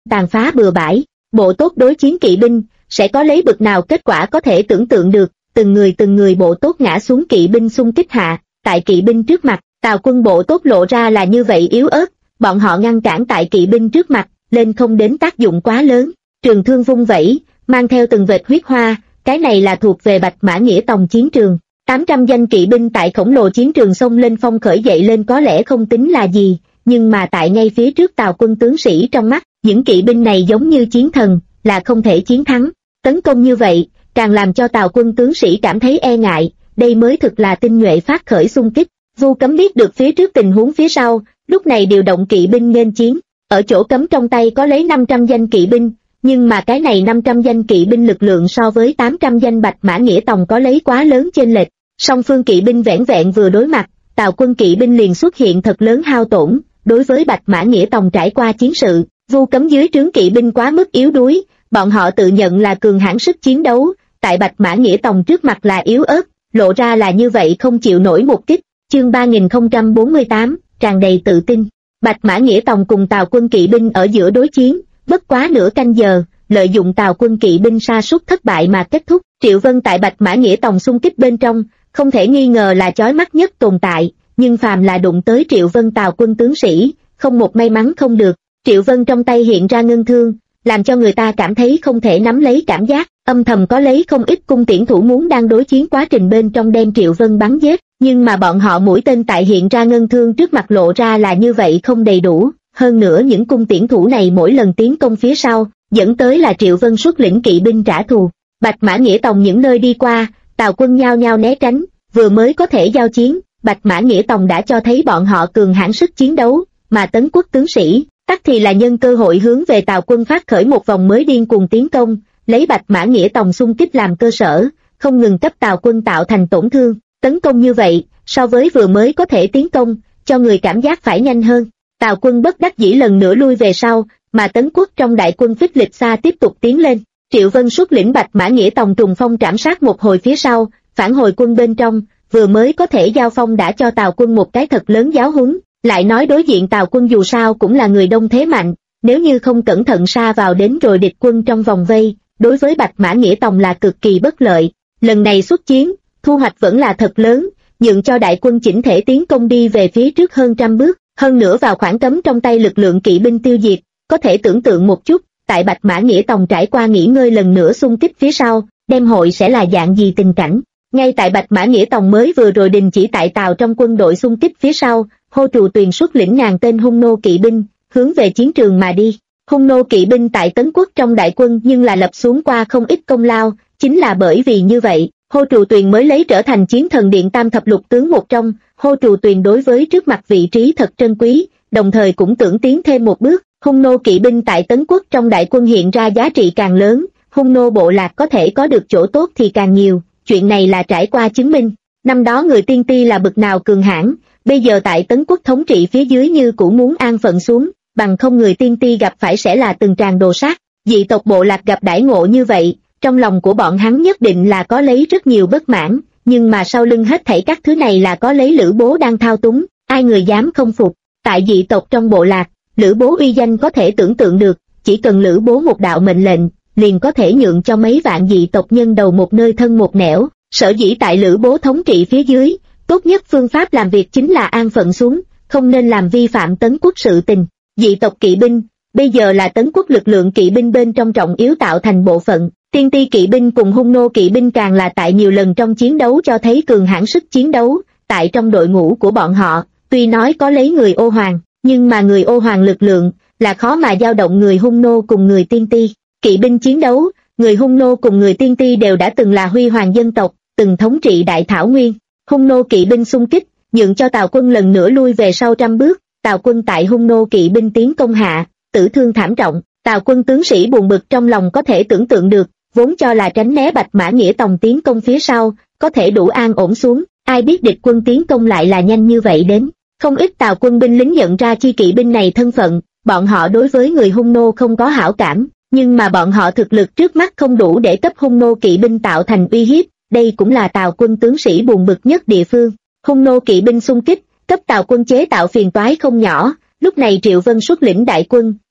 tàn phá bừa bãi. Bộ tốt đối chiến kỵ binh sẽ có lấy bực nào kết quả có thể tưởng tượng được. Từng người bộ tốt ngã xuống kỵ binh xung kích hạ. Tại kỵ binh trước mặt, Tào quân bộ tốt lộ ra là như vậy yếu ớt, bọn họ ngăn cản tại kỵ binh trước mặt, lên không đến tác dụng quá lớn. Trường thương vung vẩy, mang theo từng vệt huyết hoa, cái này là thuộc về Bạch Mã Nghĩa Tòng chiến trường. 800 danh kỵ binh tại khổng lồ chiến trường xông lên phong khởi dậy lên có lẽ không tính là gì, nhưng mà tại ngay phía trước Tào quân tướng sĩ trong mắt, những kỵ binh này giống như chiến thần, là không thể chiến thắng. Tấn công như vậy, càng làm cho Tào quân tướng sĩ cảm thấy e ngại, đây mới thực là tinh nhuệ phát khởi xung kích. Vu Cấm biết được phía trước tình huống phía sau, lúc này điều động kỵ binh nghênh chiến. Ở chỗ Cấm trong tay có lấy 500 danh kỵ binh, nhưng mà cái này 500 danh kỵ binh lực lượng so với 800 danh Bạch Mã Nghĩa Tòng có lấy quá lớn chênh lệch. Song phương kỵ binh vẻn vẹn vừa đối mặt, Tào quân kỵ binh liền xuất hiện thật lớn hao tổn. Đối với Bạch Mã Nghĩa Tòng trải qua chiến sự, Vu Cấm dưới trướng kỵ binh quá mức yếu đuối, bọn họ tự nhận là cường hãn sức chiến đấu, tại Bạch Mã Nghĩa Tòng trước mặt là yếu ớt, lộ ra là như vậy không chịu nổi một kích. Chương 3048, tràn đầy tự tin. Bạch Mã Nghĩa Tòng cùng Tào quân kỵ binh ở giữa đối chiến, bất quá nửa canh giờ, lợi dụng Tào quân kỵ binh sa sút thất bại mà kết thúc. Triệu Vân tại Bạch Mã Nghĩa Tòng xung kích bên trong, không thể nghi ngờ là chói mắt nhất tồn tại, nhưng phàm là đụng tới Triệu Vân Tào quân tướng sĩ, không một may mắn không được. Triệu Vân trong tay hiện ra ngân thương, làm cho người ta cảm thấy không thể nắm lấy cảm giác, âm thầm có lấy không ít cung tiễn thủ muốn đang đối chiến quá trình bên trong đem Triệu Vân bắn giết, nhưng mà bọn họ mũi tên tại hiện ra ngân thương trước mặt lộ ra là như vậy không đầy đủ, hơn nữa những cung tiễn thủ này mỗi lần tiến công phía sau, dẫn tới là Triệu Vân xuất lĩnh kỵ binh trả thù. Bạch Mã Nghĩa Tòng những nơi đi qua, Tào quân nhao nhao né tránh, vừa mới có thể giao chiến, Bạch Mã Nghĩa Tòng đã cho thấy bọn họ cường hãn sức chiến đấu, mà Tấn Quốc tướng sĩ tắc thì là nhân cơ hội hướng về Tào quân phát khởi một vòng mới điên cuồng tiến công, lấy Bạch Mã Nghĩa Tòng xung kích làm cơ sở, không ngừng cấp Tào quân tạo thành tổn thương. Tấn công như vậy, so với vừa mới có thể tiến công, cho người cảm giác phải nhanh hơn. Tào quân bất đắc dĩ lần nữa lui về sau, mà Tấn Quốc trong đại quân phích lịch xa tiếp tục tiến lên. Triệu Vân xuất lĩnh Bạch Mã Nghĩa Tòng trùng phong trảm sát một hồi phía sau, phản hồi quân bên trong, vừa mới có thể giao phong đã cho Tào quân một cái thật lớn giáo huấn. Lại nói đối diện Tào quân dù sao cũng là người đông thế mạnh, nếu như không cẩn thận sa vào đến rồi địch quân trong vòng vây, đối với Bạch Mã Nghĩa Tòng là cực kỳ bất lợi. Lần này xuất chiến, thu hoạch vẫn là thật lớn, nhượng cho đại quân chỉnh thể tiến công đi về phía trước hơn trăm bước, hơn nữa vào khoảng cấm trong tay lực lượng kỵ binh tiêu diệt, có thể tưởng tượng một chút, tại Bạch Mã Nghĩa Tòng trải qua nghỉ ngơi lần nữa xung kích phía sau, đêm hội sẽ là dạng gì tình cảnh. Ngay tại Bạch Mã Nghĩa Tòng mới vừa rồi đình chỉ tại Tào trong quân đội xung kích phía sau, Hô Trù Tuyền xuất lĩnh ngàn tên hung nô kỵ binh, hướng về chiến trường mà đi. Hung nô kỵ binh tại Tấn Quốc trong đại quân nhưng là lập xuống qua không ít công lao, chính là bởi vì như vậy, Hô Trù Tuyền mới lấy trở thành chiến thần điện tam thập lục tướng một trong. Hô Trù Tuyền đối với trước mặt vị trí thật trân quý, đồng thời cũng tưởng tiến thêm một bước. Hung nô kỵ binh tại Tấn Quốc trong đại quân hiện ra giá trị càng lớn, hung nô bộ lạc có thể có được chỗ tốt thì càng nhiều, chuyện này là trải qua chứng minh. Năm đó người Tiên Ti là bực nào cường hãn, bây giờ tại Tấn Quốc thống trị phía dưới như cũ muốn an phận xuống, bằng không người Tiên Ti gặp phải sẽ là từng tràng đồ sát. Dị tộc bộ lạc gặp đãi ngộ như vậy, trong lòng của bọn hắn nhất định là có lấy rất nhiều bất mãn, nhưng mà sau lưng hết thảy các thứ này là có lấy Lữ Bố đang thao túng, ai người dám không phục. Tại dị tộc trong bộ lạc, Lữ Bố uy danh có thể tưởng tượng được, chỉ cần Lữ Bố một đạo mệnh lệnh, liền có thể nhượng cho mấy vạn dị tộc nhân đầu một nơi thân một nẻo. Sở dĩ tại Lữ Bố thống trị phía dưới, tốt nhất phương pháp làm việc chính là an phận xuống, không nên làm vi phạm Tấn Quốc sự tình. Dị tộc kỵ binh, bây giờ là Tấn Quốc lực lượng kỵ binh bên trong trọng yếu tạo thành bộ phận, Tiên Ti kỵ binh cùng hung nô kỵ binh càng là tại nhiều lần trong chiến đấu cho thấy cường hãn sức chiến đấu. Tại trong đội ngũ của bọn họ, tuy nói có lấy người Ô Hoàng, nhưng mà người Ô Hoàng lực lượng là khó mà dao động người hung nô cùng người Tiên Ti. Kỵ binh chiến đấu, người hung nô cùng người Tiên Ti đều đã từng là huy hoàng dân tộc, từng thống trị đại thảo nguyên. Hung nô kỵ binh xung kích, nhượng cho Tào quân lần nữa lui về sau trăm bước. Tào quân tại hung nô kỵ binh tiến công hạ, tử thương thảm trọng. Tào quân tướng sĩ buồn bực trong lòng có thể tưởng tượng được, vốn cho là tránh né Bạch Mã Nghĩa Tòng tiến công phía sau, có thể đủ an ổn xuống, ai biết địch quân tiến công lại là nhanh như vậy đến. Không ít Tào quân binh lính nhận ra chi kỵ binh này thân phận, bọn họ đối với người hung nô không có hảo cảm, nhưng mà bọn họ thực lực trước mắt không đủ để cấp hung nô kỵ binh tạo thành uy hiếp, đây cũng là Tào quân tướng sĩ buồn bực nhất địa phương. Hung nô kỵ binh xung kích, cấp Tào quân chế tạo phiền toái không nhỏ, lúc này Triệu Vân xuất lĩnh đại quân,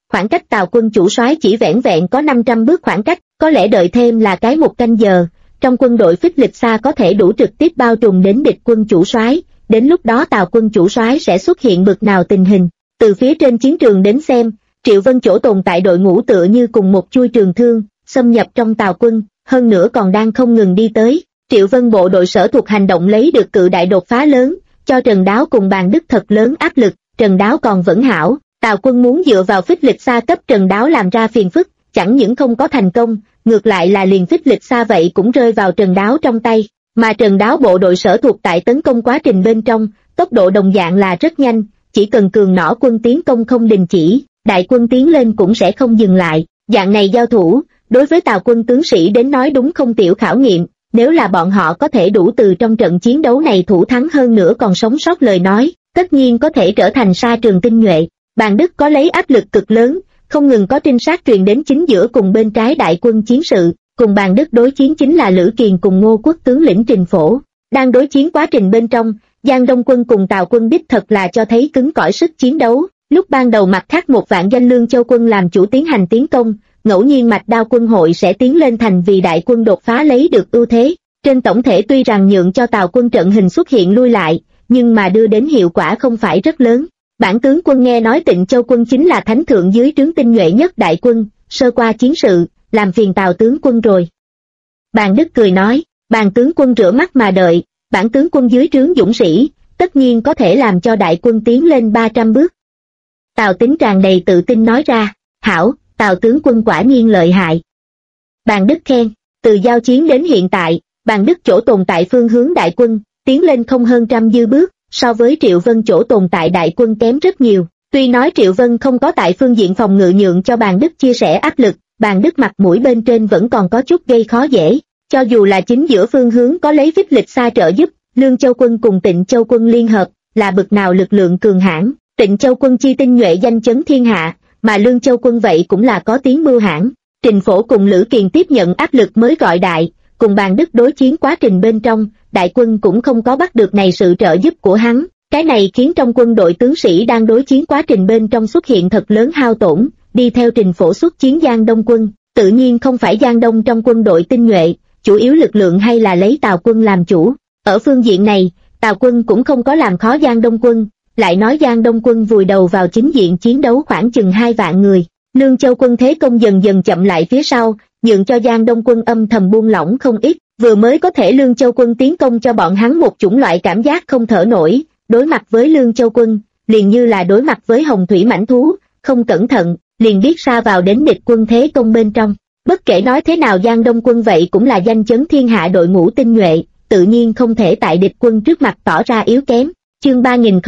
khoảng cách Tào quân chủ soái chỉ vẻn vẹn có 500 bước khoảng cách, có lẽ đợi thêm là cái 1 canh giờ, trong quân đội phích lịch xa có thể đủ trực tiếp bao trùm đến địch quân chủ soái, đến lúc đó Tào quân chủ soái sẽ xuất hiện bực nào tình hình. Từ phía trên chiến trường đến xem, Triệu Vân chỗ tồn tại đội ngũ tựa như cùng một chuôi trường thương, xâm nhập trong Tào quân, hơn nữa còn đang không ngừng đi tới. Triệu Vân bộ đội sở thuộc hành động lấy được cự đại đột phá lớn, cho Trần Đáo cùng Bàn Đức thật lớn áp lực. Trần Đáo còn vẫn hảo, Tào quân muốn dựa vào phích lịch xa cấp Trần Đáo làm ra phiền phức, chẳng những không có thành công, ngược lại là liền phích lịch xa vậy cũng rơi vào Trần Đáo trong tay, mà Trần Đáo bộ đội sở thuộc tại tấn công quá trình bên trong, tốc độ đồng dạng là rất nhanh, chỉ cần cường nỏ quân tiến công không đình chỉ, đại quân tiến lên cũng sẽ không dừng lại. Dạng này giao thủ, đối với Tào quân tướng sĩ đến nói đúng không tiểu khảo nghiệm, nếu là bọn họ có thể đủ từ trong trận chiến đấu này thủ thắng hơn nữa còn sống sót lời nói, tất nhiên có thể trở thành sa trường tinh nhuệ. Bàn Đức có lấy áp lực cực lớn, không ngừng có trinh sát truyền đến chính giữa cùng bên trái đại quân chiến sự, cùng Bàn Đức đối chiến chính là Lữ Kiền cùng Ngô Quốc tướng lĩnh Trình Phổ. Đang đối chiến quá trình bên trong, Giang Đông quân cùng Tào quân đích thật là cho thấy cứng cỏi sức chiến đấu. Lúc ban đầu mặt khác một vạn danh Lương Châu quân làm chủ tiến hành tiến công, ngẫu nhiên Mạch Đao quân hội sẽ tiến lên thành vì đại quân đột phá lấy được ưu thế. Trên tổng thể tuy rằng nhượng cho Tào quân trận hình xuất hiện lui lại, nhưng mà đưa đến hiệu quả không phải rất lớn. Bản tướng quân nghe nói Tịnh Châu quân chính là thánh thượng dưới trướng tinh nhuệ nhất đại quân, sơ qua chiến sự, làm phiền Tào tướng quân rồi. Bàn Đức cười nói, Bàn tướng quân rửa mắt mà đợi, bản tướng quân dưới trướng dũng sĩ, tất nhiên có thể làm cho đại quân tiến lên 300 bước. Tào Tín tràn đầy tự tin nói ra, hảo, Tào tướng quân quả nhiên lợi hại. Bàn Đức khen, từ giao chiến đến hiện tại, Bàn Đức chỗ tồn tại phương hướng đại quân, tiến lên không hơn trăm dư bước, so với Triệu Vân chỗ tồn tại đại quân kém rất nhiều. Tuy nói Triệu Vân không có tại phương diện phòng ngự nhượng cho Bàn Đức chia sẻ áp lực, Bàn Đức mặt mũi bên trên vẫn còn có chút gây khó dễ. Cho dù là chính giữa phương hướng có lấy phích lịch xa trợ giúp, Lương Châu quân cùng Tịnh Châu quân liên hợp, là bực nào lực lượng cường hãn. Tịnh Châu quân chi tinh nhuệ danh chấn thiên hạ, mà Lương Châu quân vậy cũng là có tiếng mưu hãn. Trình Phổ cùng Lữ Kiền tiếp nhận áp lực mới gọi đại, cùng Bàn Đức đối chiến quá trình bên trong, đại quân cũng không có bắt được này sự trợ giúp của hắn. Cái này khiến trong quân đội tướng sĩ đang đối chiến quá trình bên trong xuất hiện thật lớn hao tổn, đi theo Trình Phổ xuất chiến Giang Đông quân, tự nhiên không phải Giang Đông trong quân đội tinh nhuệ, chủ yếu lực lượng hay là lấy Tào quân làm chủ. Ở phương diện này, Tào quân cũng không có làm khó Giang Đông quân, lại nói Giang Đông quân vùi đầu vào chính diện chiến đấu khoảng chừng 2 vạn người. Lương Châu quân thế công dần dần chậm lại phía sau, nhượng cho Giang Đông quân âm thầm buông lỏng không ít, vừa mới có thể Lương Châu quân tiến công cho bọn hắn một chủng loại cảm giác không thở nổi, đối mặt với Lương Châu quân, liền như là đối mặt với hồng thủy mãnh thú, không cẩn thận, liền biết sa vào đến địch quân thế công bên trong. Bất kể nói thế nào Giang Đông quân vậy cũng là danh chấn thiên hạ đội ngũ tinh nhuệ, tự nhiên không thể tại địch quân trước mặt tỏ ra yếu kém. Chương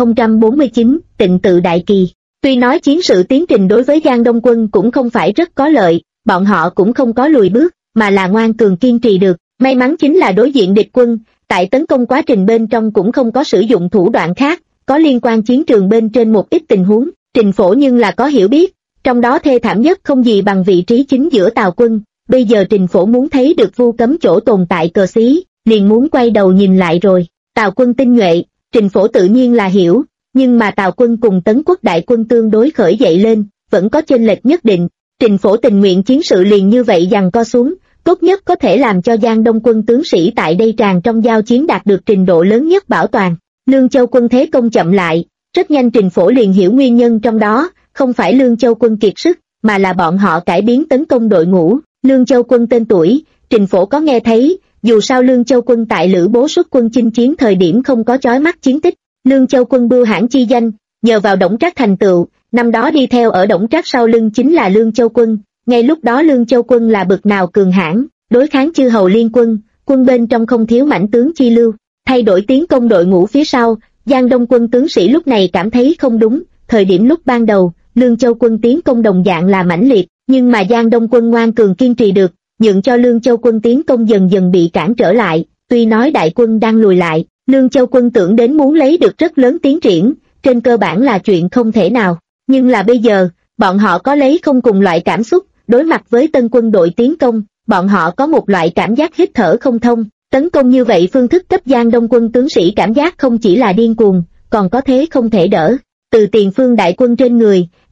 3049, Tịnh tự đại kỳ. Tuy nói chiến sự tiến trình đối với Giang Đông quân cũng không phải rất có lợi, bọn họ cũng không có lùi bước, mà là ngoan cường kiên trì được. May mắn chính là đối diện địch quân, tại tấn công quá trình bên trong cũng không có sử dụng thủ đoạn khác, có liên quan chiến trường bên trên một ít tình huống, Trình Phổ nhưng là có hiểu biết, trong đó thê thảm nhất không gì bằng vị trí chính giữa Tào quân. Bây giờ Trình Phổ muốn thấy được Vu Cấm chỗ tồn tại cờ xí, liền muốn quay đầu nhìn lại rồi. Tào quân tinh nhuệ, Trình Phổ tự nhiên là hiểu, nhưng mà Tào quân cùng Tấn quốc đại quân tương đối khởi dậy lên, vẫn có chênh lệch nhất định. Trình Phổ tình nguyện chiến sự liền như vậy giằng co xuống, tốt nhất có thể làm cho Giang Đông quân tướng sĩ tại đây tràn trong giao chiến đạt được trình độ lớn nhất bảo toàn. Lương Châu quân thế công chậm lại, rất nhanh Trình Phổ liền hiểu nguyên nhân trong đó, không phải Lương Châu quân kiệt sức, mà là bọn họ cải biến tấn công đội ngũ. Lương Châu quân tên tuổi, Trình Phổ có nghe thấy, dù sao Lương Châu quân tại Lữ Bố xuất quân chinh chiến thời điểm không có chói mắt chiến tích. Lương Châu quân bưu hãn chi danh, nhờ vào Đổng Trác thành tựu, năm đó đi theo ở Đổng Trác sau lưng chính là Lương Châu quân. Ngay lúc đó Lương Châu quân là bực nào cường hãn, đối kháng chư hầu liên quân, quân bên trong không thiếu mãnh tướng chi lưu. Thay đổi tiến công đội ngũ phía sau, Giang Đông quân tướng sĩ lúc này cảm thấy không đúng. Thời điểm lúc ban đầu, Lương Châu quân tiến công đồng dạng là mãnh liệt, nhưng mà Giang Đông quân ngoan cường kiên trì được, nhượng cho Lương Châu quân tiến công dần dần bị cản trở lại. Tuy nói đại quân đang lùi lại, Lương Châu quân tưởng đến muốn lấy được rất lớn tiến triển, trên cơ bản là chuyện không thể nào. Nhưng là bây giờ, bọn họ có lấy không cùng loại cảm xúc, đối mặt với tân quân đội tiến công, bọn họ có một loại cảm giác hít thở không thông. Tấn công như vậy phương thức cấp Giang Đông quân tướng sĩ cảm giác không chỉ là điên cuồng, còn có thế không thể đỡ. Từ tiền phương đại quân trên người,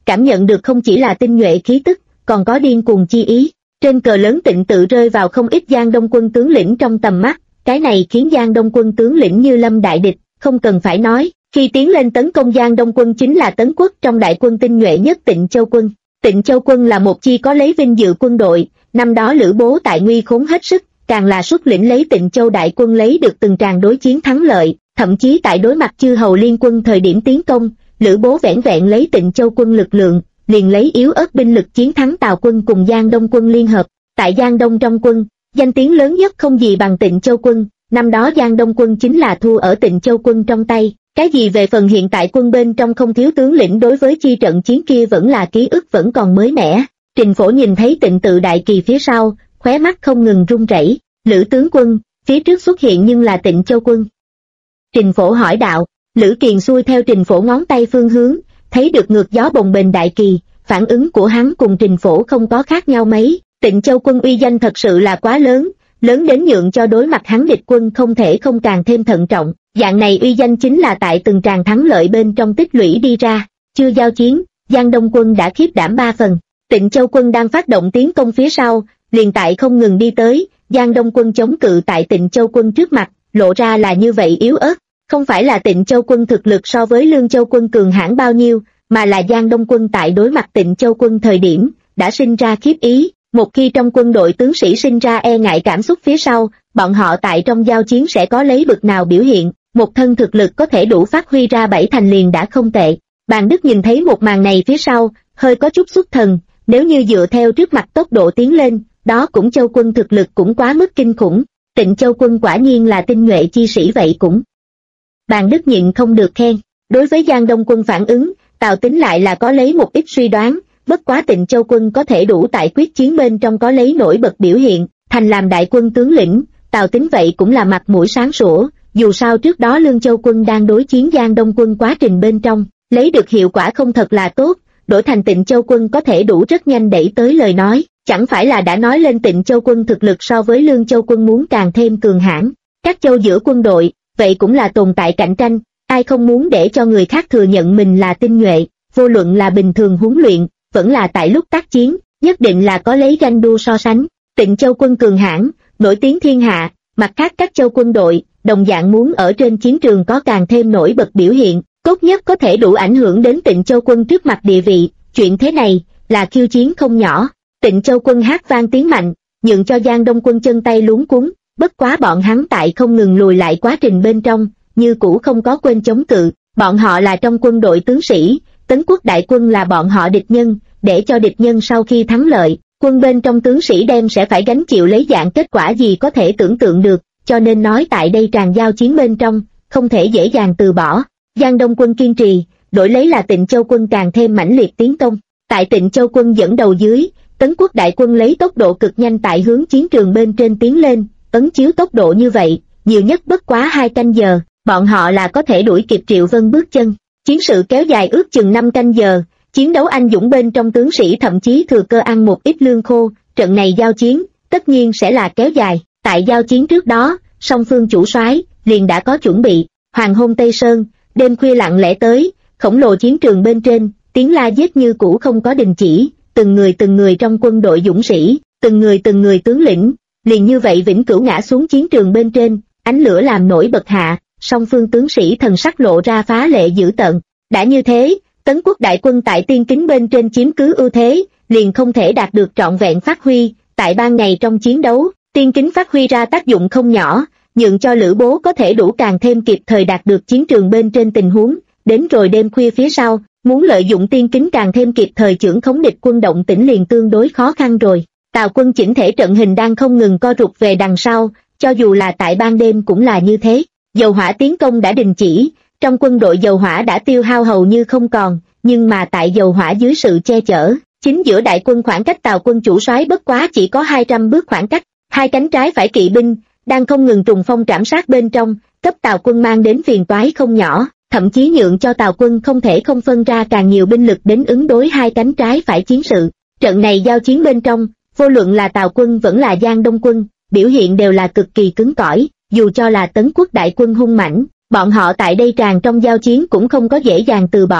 cảm nhận được không chỉ là tinh nhuệ khí tức, còn có điên cuồng chi ý. Trên cờ lớn Tịnh Tự rơi vào không ít Giang Đông quân tướng lĩnh trong tầm mắt, cái này khiến Giang Đông quân tướng lĩnh như lâm đại địch, không cần phải nói, khi tiến lên tấn công Giang Đông quân chính là Tấn Quốc trong đại quân tinh nhuệ nhất Tịnh Châu quân. Tịnh Châu quân là một chi có lấy vinh dự quân đội, năm đó Lữ Bố tại nguy khốn hết sức, càng là xuất lĩnh lấy Tịnh Châu đại quân lấy được từng tràng đối chiến thắng lợi, thậm chí tại đối mặt chư hầu liên quân thời điểm tiến công, Lữ Bố vẻn vẹn lấy Tịnh Châu quân lực lượng, liền lấy yếu ớt binh lực chiến thắng Tào quân cùng Giang Đông quân liên hợp. Tại Giang Đông trong quân, danh tiếng lớn nhất không gì bằng Tịnh Châu quân, năm đó Giang Đông quân chính là thua ở Tịnh Châu quân trong tay. Cái gì về phần hiện tại quân bên trong không thiếu tướng lĩnh đối với chi trận chiến kia vẫn là ký ức vẫn còn mới mẻ. Trình Phổ nhìn thấy Tịnh Tự đại kỳ phía sau, khóe mắt không ngừng run rẩy. Lữ tướng quân, phía trước xuất hiện nhưng là Tịnh Châu quân. Trình Phổ hỏi đạo. Lữ Kiền xuôi theo Trình Phổ ngón tay phương hướng, thấy được ngược gió bồng bềnh đại kỳ, phản ứng của hắn cùng Trình Phổ không có khác nhau mấy. Tịnh Châu quân uy danh thật sự là quá lớn, lớn đến nhượng cho đối mặt hắn địch quân không thể không càng thêm thận trọng. Dạng này uy danh chính là tại từng tràng thắng lợi bên trong tích lũy đi ra. Chưa giao chiến, Giang Đông quân đã khiếp đảm 3 phần. Tịnh Châu quân đang phát động tiến công phía sau, liền tại không ngừng đi tới, Giang Đông quân chống cự tại Tịnh Châu quân trước mặt, lộ ra là như vậy yếu ớt. Không phải là Tịnh Châu quân thực lực so với Lương Châu quân cường hãn bao nhiêu, mà là Giang Đông quân tại đối mặt Tịnh Châu quân thời điểm, đã sinh ra khiếp ý. Một khi trong quân đội tướng sĩ sinh ra e ngại cảm xúc phía sau, bọn họ tại trong giao chiến sẽ có lấy bực nào biểu hiện, một thân thực lực có thể đủ phát huy ra 7 thành liền đã không tệ. Bàn Đức nhìn thấy một màn này phía sau, hơi có chút xuất thần, nếu như dựa theo trước mặt tốc độ tiến lên, đó cũng Châu quân thực lực cũng quá mức kinh khủng, Tịnh Châu quân quả nhiên là tinh nhuệ chi sĩ vậy cũng. Bàn Đức nhịn không được khen, đối với Giang Đông quân phản ứng, Tào Tín lại là có lấy một ít suy đoán, bất quá Tịnh Châu quân có thể đủ tại quyết chiến bên trong có lấy nổi bật biểu hiện, thành làm đại quân tướng lĩnh, Tào Tín vậy cũng là mặt mũi sáng sủa, dù sao trước đó Lương Châu quân đang đối chiến Giang Đông quân quá trình bên trong, lấy được hiệu quả không thật là tốt, đổi thành Tịnh Châu quân có thể đủ rất nhanh đẩy tới lời nói, chẳng phải là đã nói lên Tịnh Châu quân thực lực so với Lương Châu quân muốn càng thêm cường hãn. Các châu giữa quân đội, vậy cũng là tồn tại cạnh tranh, ai không muốn để cho người khác thừa nhận mình là tinh nhuệ, vô luận là bình thường huấn luyện, vẫn là tại lúc tác chiến, nhất định là có lấy ganh đua so sánh. Tịnh Châu quân cường hãn, nổi tiếng thiên hạ, mặt khác các châu quân đội, đồng dạng muốn ở trên chiến trường có càng thêm nổi bật biểu hiện, tốt nhất có thể đủ ảnh hưởng đến Tịnh Châu quân trước mặt địa vị, chuyện thế này, là khiêu chiến không nhỏ. Tịnh Châu quân hát vang tiếng mạnh, nhượng cho Giang Đông quân chân tay luống cuống, bất quá bọn hắn tại không ngừng lùi lại quá trình bên trong, như cũ không có quên chống cự, bọn họ là trong quân đội tướng sĩ, Tấn Quốc đại quân là bọn họ địch nhân, để cho địch nhân sau khi thắng lợi, quân bên trong tướng sĩ đem sẽ phải gánh chịu lấy dạng kết quả gì có thể tưởng tượng được, cho nên nói tại đây tràn giao chiến bên trong, không thể dễ dàng từ bỏ. Giang Đông quân kiên trì, đổi lấy là Tịnh Châu quân càng thêm mãnh liệt tiến công. Tại Tịnh Châu quân dẫn đầu dưới, Tấn Quốc đại quân lấy tốc độ cực nhanh tại hướng chiến trường bên trên tiến lên, ấn chiếu tốc độ như vậy, nhiều nhất bất quá 2 canh giờ, bọn họ là có thể đuổi kịp Triệu Vân bước chân. Chiến sự kéo dài ước chừng 5 canh giờ, chiến đấu anh dũng bên trong tướng sĩ thậm chí thừa cơ ăn một ít lương khô, trận này giao chiến, tất nhiên sẽ là kéo dài. Tại giao chiến trước đó, song phương chủ soái liền đã có chuẩn bị, hoàng hôn Tây Sơn, đêm khuya lặng lẽ tới, khổng lồ chiến trường bên trên, tiếng la giết như cũ không có đình chỉ, từng người trong quân đội dũng sĩ, từng người tướng lĩnh, liền như vậy vĩnh cửu ngã xuống chiến trường bên trên, ánh lửa làm nổi bật hạ, song phương tướng sĩ thần sắc lộ ra phá lệ dữ tợn. Đã như thế, Tấn Quốc đại quân tại Tiên Kính bên trên chiếm cứ ưu thế, liền không thể đạt được trọn vẹn phát huy, tại ban ngày trong chiến đấu, Tiên Kính phát huy ra tác dụng không nhỏ, nhượng cho Lữ Bố có thể đủ càng thêm kịp thời đạt được chiến trường bên trên tình huống, đến rồi đêm khuya phía sau, muốn lợi dụng Tiên Kính càng thêm kịp thời chưởng khống địch quân động tĩnh liền tương đối khó khăn rồi. Tào quân chỉnh thể trận hình đang không ngừng co rụt về đằng sau, cho dù là tại ban đêm cũng là như thế. Dầu hỏa tiến công đã đình chỉ, trong quân đội dầu hỏa đã tiêu hao hầu như không còn, nhưng mà tại dầu hỏa dưới sự che chở, chính giữa đại quân khoảng cách Tào quân chủ soái bất quá chỉ có 200 bước khoảng cách, hai cánh trái phải kỵ binh đang không ngừng trùng phong trảm sát bên trong, cấp Tào quân mang đến phiền toái không nhỏ, thậm chí nhượng cho Tào quân không thể không phân ra càng nhiều binh lực đến ứng đối hai cánh trái phải chiến sự. Trận này giao chiến bên trong, vô luận là Tào quân vẫn là Giang Đông quân, biểu hiện đều là cực kỳ cứng cỏi, dù cho là Tấn Quốc đại quân hung mãnh, bọn họ tại đây tràn trong giao chiến cũng không có dễ dàng từ bỏ,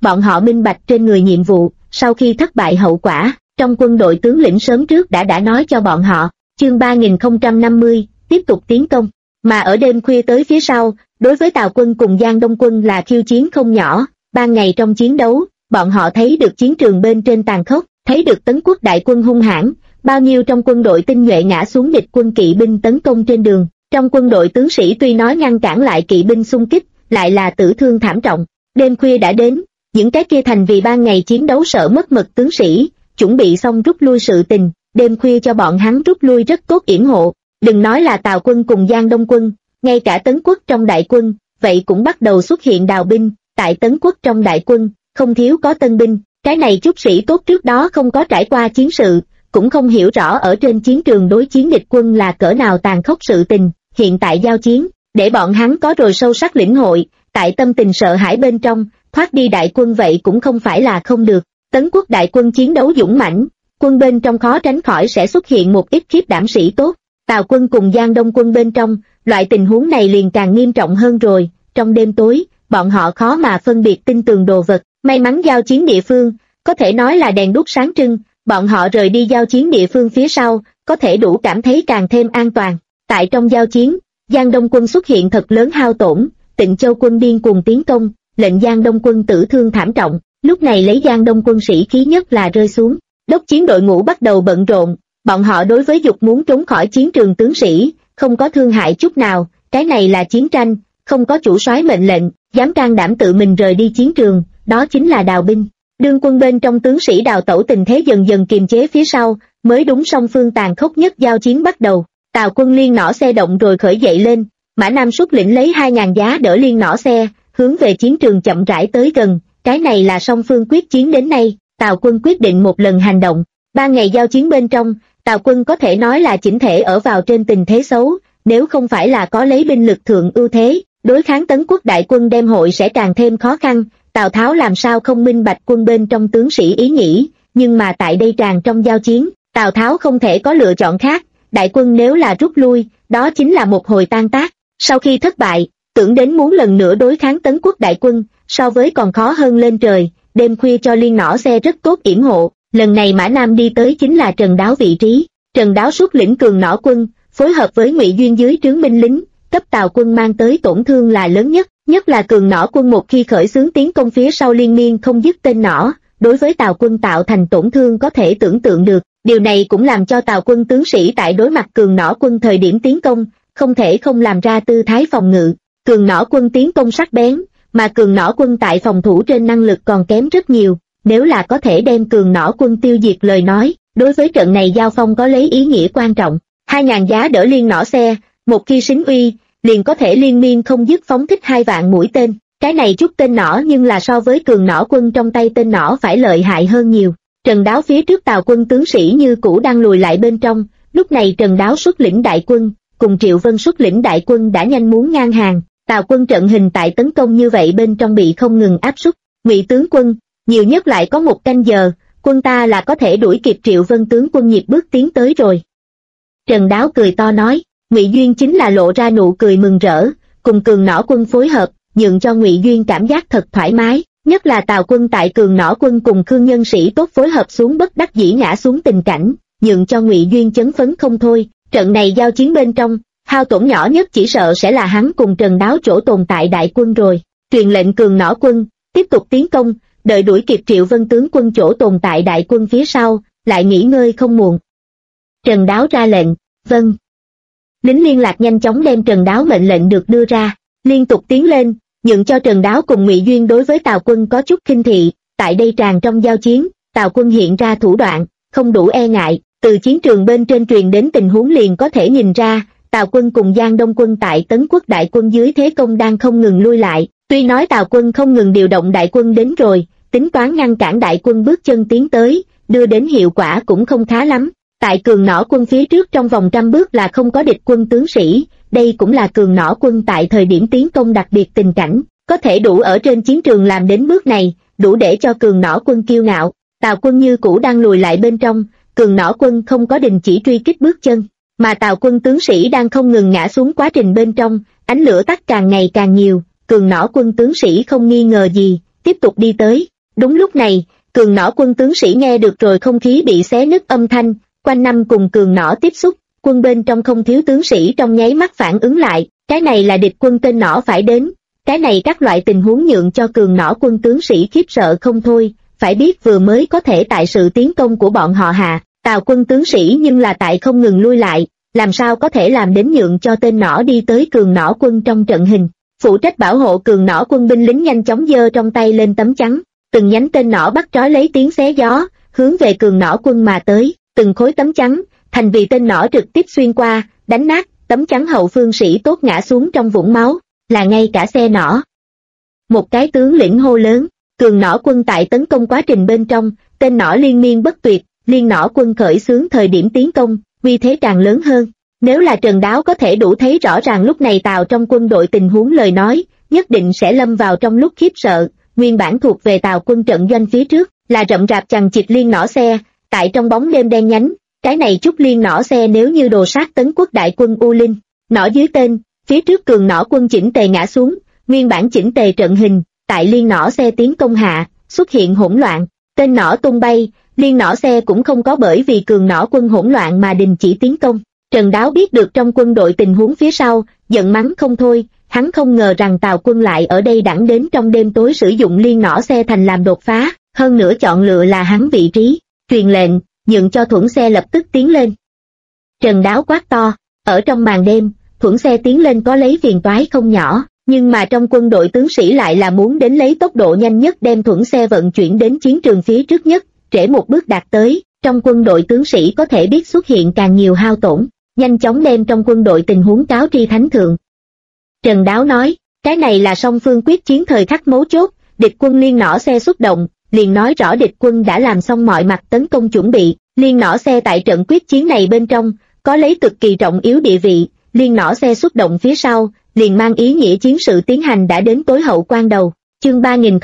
bọn họ minh bạch trên người nhiệm vụ, sau khi thất bại hậu quả, trong quân đội tướng lĩnh sớm trước đã nói cho bọn họ. Chương 3050, tiếp tục tiến công. Mà ở đêm khuya tới phía sau, đối với Tào quân cùng Giang Đông quân là khiêu chiến không nhỏ. Ban ngày trong chiến đấu, bọn họ thấy được chiến trường bên trên tàn khốc, thấy được Tấn quốc đại quân hung hãn, bao nhiêu trong quân đội tinh nhuệ ngã xuống địch quân kỵ binh tấn công trên đường. Trong quân đội tướng sĩ tuy nói ngăn cản lại kỵ binh xung kích, lại là tử thương thảm trọng. Đêm khuya đã đến, những cái kia thành vì ban ngày chiến đấu sợ mất mật tướng sĩ, chuẩn bị xong rút lui sự tình, đêm khuya cho bọn hắn rút lui rất tốt yểm hộ. Đừng nói là Tào quân cùng Giang Đông quân, ngay cả Tấn quốc trong đại quân, vậy cũng bắt đầu xuất hiện đào binh. Tại Tấn quốc trong đại quân, không thiếu có tân binh, cái này chút sĩ tốt trước đó không có trải qua chiến sự, cũng không hiểu rõ ở trên chiến trường đối chiến địch quân là cỡ nào tàn khốc sự tình, hiện tại giao chiến, để bọn hắn có rồi sâu sắc lĩnh hội, tại tâm tình sợ hãi bên trong, thoát đi đại quân vậy cũng không phải là không được. Tấn quốc đại quân chiến đấu dũng mãnh, quân bên trong khó tránh khỏi sẽ xuất hiện một ít khiếp đảm sĩ tốt. Tào quân cùng Giang Đông quân bên trong, loại tình huống này liền càng nghiêm trọng hơn rồi. Trong đêm tối, bọn họ khó mà phân biệt tinh tường đồ vật. May mắn giao chiến địa phương, có thể nói là đèn đuốc sáng trưng. Bọn họ rời đi giao chiến địa phương phía sau, có thể đủ cảm thấy càng thêm an toàn. Tại trong giao chiến, Giang Đông quân xuất hiện thật lớn hao tổn, Tịnh Châu quân điên cuồng tiến công, lệnh Giang Đông quân tử thương thảm trọng. Lúc này lấy Giang Đông quân sĩ khí nhất là rơi xuống. Đốc chiến đội ngũ bắt đầu bận rộn, bọn họ đối với dục muốn trốn khỏi chiến trường tướng sĩ, không có thương hại chút nào. Cái này là chiến tranh, không có chủ soái mệnh lệnh, dám can đảm tự mình rời đi chiến trường, đó chính là đào binh. Đương quân bên trong tướng sĩ đào tẩu tình thế dần dần kiềm chế phía sau, mới đúng song phương tàn khốc nhất giao chiến bắt đầu. Tào quân liên nỏ xe động rồi khởi dậy lên, Mã Nam xuất lĩnh lấy 2.000 giá đỡ liên nỏ xe, hướng về chiến trường chậm rãi tới gần. Cái này là song phương quyết chiến đến nay, Tào quân quyết định một lần hành động. 3 ngày giao chiến bên trong, Tào quân có thể nói là chỉnh thể ở vào trên tình thế xấu, nếu không phải là có lấy binh lực thượng ưu thế, đối kháng Tấn quốc đại quân đem hội sẽ càng thêm khó khăn. Tào Tháo làm sao không minh bạch quân bên trong tướng sĩ ý nghĩ, nhưng mà tại đây tràn trong giao chiến, Tào Tháo không thể có lựa chọn khác, đại quân nếu là rút lui, đó chính là một hồi tan tác. Sau khi thất bại, tưởng đến muốn lần nữa đối kháng Tấn quốc đại quân, so với còn khó hơn lên trời. Đêm khuya cho liên nỏ xe rất tốt yểm hộ, lần này Mã Nam đi tới chính là Trần Đáo vị trí. Trần Đáo xuất lĩnh cường nỏ quân, phối hợp với Ngụy Duyên dưới trướng binh lính, cấp Tào quân mang tới tổn thương là lớn nhất là cường nỏ quân một khi khởi xướng tiến công phía sau liên miên không dứt tên nỏ, đối với Tào quân tạo thành tổn thương có thể tưởng tượng được. Điều này cũng làm cho Tào quân tướng sĩ tại đối mặt cường nỏ quân thời điểm tiến công, không thể không làm ra tư thái phòng ngự. Cường nỏ quân tiến công sắc bén, mà cường nỏ quân tại phòng thủ trên năng lực còn kém rất nhiều, nếu là có thể đem cường nỏ quân tiêu diệt lời nói, đối với trận này giao phong có lấy ý nghĩa quan trọng. 2.000 giá đỡ liên nỏ xe, một khi xính uy, liền có thể liên miên không dứt phóng thích 2 vạn mũi tên. Cái này chút tên nỏ nhưng là so với cường nỏ quân trong tay tên nỏ phải lợi hại hơn nhiều. Trần Đáo phía trước Tào quân tướng sĩ như cũ đang lùi lại bên trong, lúc này Trần Đáo xuất lĩnh đại quân, cùng Triệu Vân xuất lĩnh đại quân đã nhanh muốn ngang hàng. Tào quân trận hình tại tấn công như vậy bên trong bị không ngừng áp suất. Ngụy tướng quân, nhiều nhất lại có 1 canh giờ, quân ta là có thể đuổi kịp Triệu Vân tướng quân nhịp bước tiến tới rồi. Trần Đáo cười to nói. Ngụy Duyên chính là lộ ra nụ cười mừng rỡ, cùng cường nỏ quân phối hợp, nhượng cho Ngụy Duyên cảm giác thật thoải mái, nhất là Tào quân tại cường nỏ quân cùng Khương nhân sĩ tốt phối hợp xuống bất đắc dĩ ngã xuống tình cảnh, nhượng cho Ngụy Duyên chấn phấn không thôi. Trận này giao chiến bên trong, hao tổn nhỏ nhất chỉ sợ sẽ là hắn cùng Trần Đáo chỗ tồn tại đại quân rồi. Truyền lệnh cường nỏ quân, tiếp tục tiến công, đợi đuổi kịp Triệu Vân tướng quân chỗ tồn tại đại quân phía sau, lại nghỉ ngơi không muộn. Trần Đáo ra lệnh, vâng. Lính liên lạc nhanh chóng đem Trần Đáo mệnh lệnh được đưa ra, liên tục tiến lên, nhượng cho Trần Đáo cùng Ngụy Duyên đối với Tào quân có chút khinh thị. Tại đây tràn trong giao chiến, Tào quân hiện ra thủ đoạn, không đủ e ngại, từ chiến trường bên trên truyền đến tình huống liền có thể nhìn ra, Tào quân cùng Giang Đông quân tại Tấn quốc đại quân dưới thế công đang không ngừng lui lại. Tuy nói Tào quân không ngừng điều động đại quân đến rồi, tính toán ngăn cản đại quân bước chân tiến tới, đưa đến hiệu quả cũng không khá lắm. Tại cường nỏ quân phía trước trong vòng 100 bước là không có địch quân tướng sĩ, đây cũng là cường nỏ quân tại thời điểm tiến công đặc biệt tình cảnh, có thể đủ ở trên chiến trường làm đến bước này, đủ để cho cường nỏ quân kiêu ngạo. Tào quân như cũ đang lùi lại bên trong, cường nỏ quân không có đình chỉ truy kích bước chân, mà Tào quân tướng sĩ đang không ngừng ngã xuống quá trình bên trong, ánh lửa tắt càng ngày càng nhiều, cường nỏ quân tướng sĩ không nghi ngờ gì, tiếp tục đi tới. Đúng lúc này, cường nỏ quân tướng sĩ nghe được rồi không khí bị xé nứt âm thanh, quanh năm cùng cường nỏ tiếp xúc, quân bên trong không thiếu tướng sĩ trong nháy mắt phản ứng lại, cái này là địch quân tên nỏ phải đến. Cái này các loại tình huống nhượng cho cường nỏ quân tướng sĩ khiếp sợ không thôi, phải biết vừa mới có thể tại sự tiến công của bọn họ hạ, Tào quân tướng sĩ nhưng là tại không ngừng lui lại, làm sao có thể làm đến nhượng cho tên nỏ đi tới cường nỏ quân trong trận hình. Phụ trách bảo hộ cường nỏ quân binh lính nhanh chóng giơ trong tay lên tấm chắn, từng nhánh tên nỏ bắt trói lấy tiếng xé gió, hướng về cường nỏ quân mà tới, từng khối tấm chắn, thành vì tên nỏ trực tiếp xuyên qua, đánh nát, tấm chắn hậu phương sĩ tốt ngã xuống trong vũng máu, là ngay cả xe nỏ. Một cái tướng lĩnh hô lớn, cường nỏ quân tại tấn công quá trình bên trong, tên nỏ liên miên bất tuyệt, liên nỏ quân khởi xướng thời điểm tiến công, uy thế càng lớn hơn. Nếu là Trần Đáo có thể đủ thấy rõ ràng lúc này Tào trong quân đội tình huống lời nói, nhất định sẽ lâm vào trong lúc khiếp sợ. Nguyên bản thuộc về Tào quân trận doanh phía trước, là rậm rạp chằng chịt liên nỏ xe, tại trong bóng đêm đen nhánh, cái này chút liên nỏ xe nếu như đồ sát tấn quốc đại quân U Linh, nỏ dưới tên, phía trước cường nỏ quân chỉnh tề ngã xuống, nguyên bản chỉnh tề trận hình, tại liên nỏ xe tiến công hạ, xuất hiện hỗn loạn, tên nỏ tung bay, liên nỏ xe cũng không có bởi vì cường nỏ quân hỗn loạn mà đình chỉ tiến công. Trần Đáo biết được trong quân đội tình huống phía sau, giận mắng không thôi, hắn không ngờ rằng Tào quân lại ở đây đẳng đến trong đêm tối sử dụng liên nỏ xe thành làm đột phá, hơn nữa chọn lựa là hắn vị trí, truyền lệnh, nhượng cho thuẫn xe lập tức tiến lên. Trần Đáo quát to, ở trong màn đêm, thuẫn xe tiến lên có lấy phiền toái không nhỏ, nhưng mà trong quân đội tướng sĩ lại là muốn đến lấy tốc độ nhanh nhất đem thuẫn xe vận chuyển đến chiến trường phía trước nhất, trễ một bước đạt tới, trong quân đội tướng sĩ có thể biết xuất hiện càng nhiều hao tổn, nhanh chóng đem trong quân đội tình huống cáo tri thánh thượng. Trần Đáo nói, cái này là song phương quyết chiến thời khắc mấu chốt, địch quân liên nỏ xe xuất động, liền nói rõ địch quân đã làm xong mọi mặt tấn công chuẩn bị, liên nỏ xe tại trận quyết chiến này bên trong, có lấy cực kỳ trọng yếu địa vị, liên nỏ xe xuất động phía sau, liền mang ý nghĩa chiến sự tiến hành đã đến tối hậu quan đầu. Chương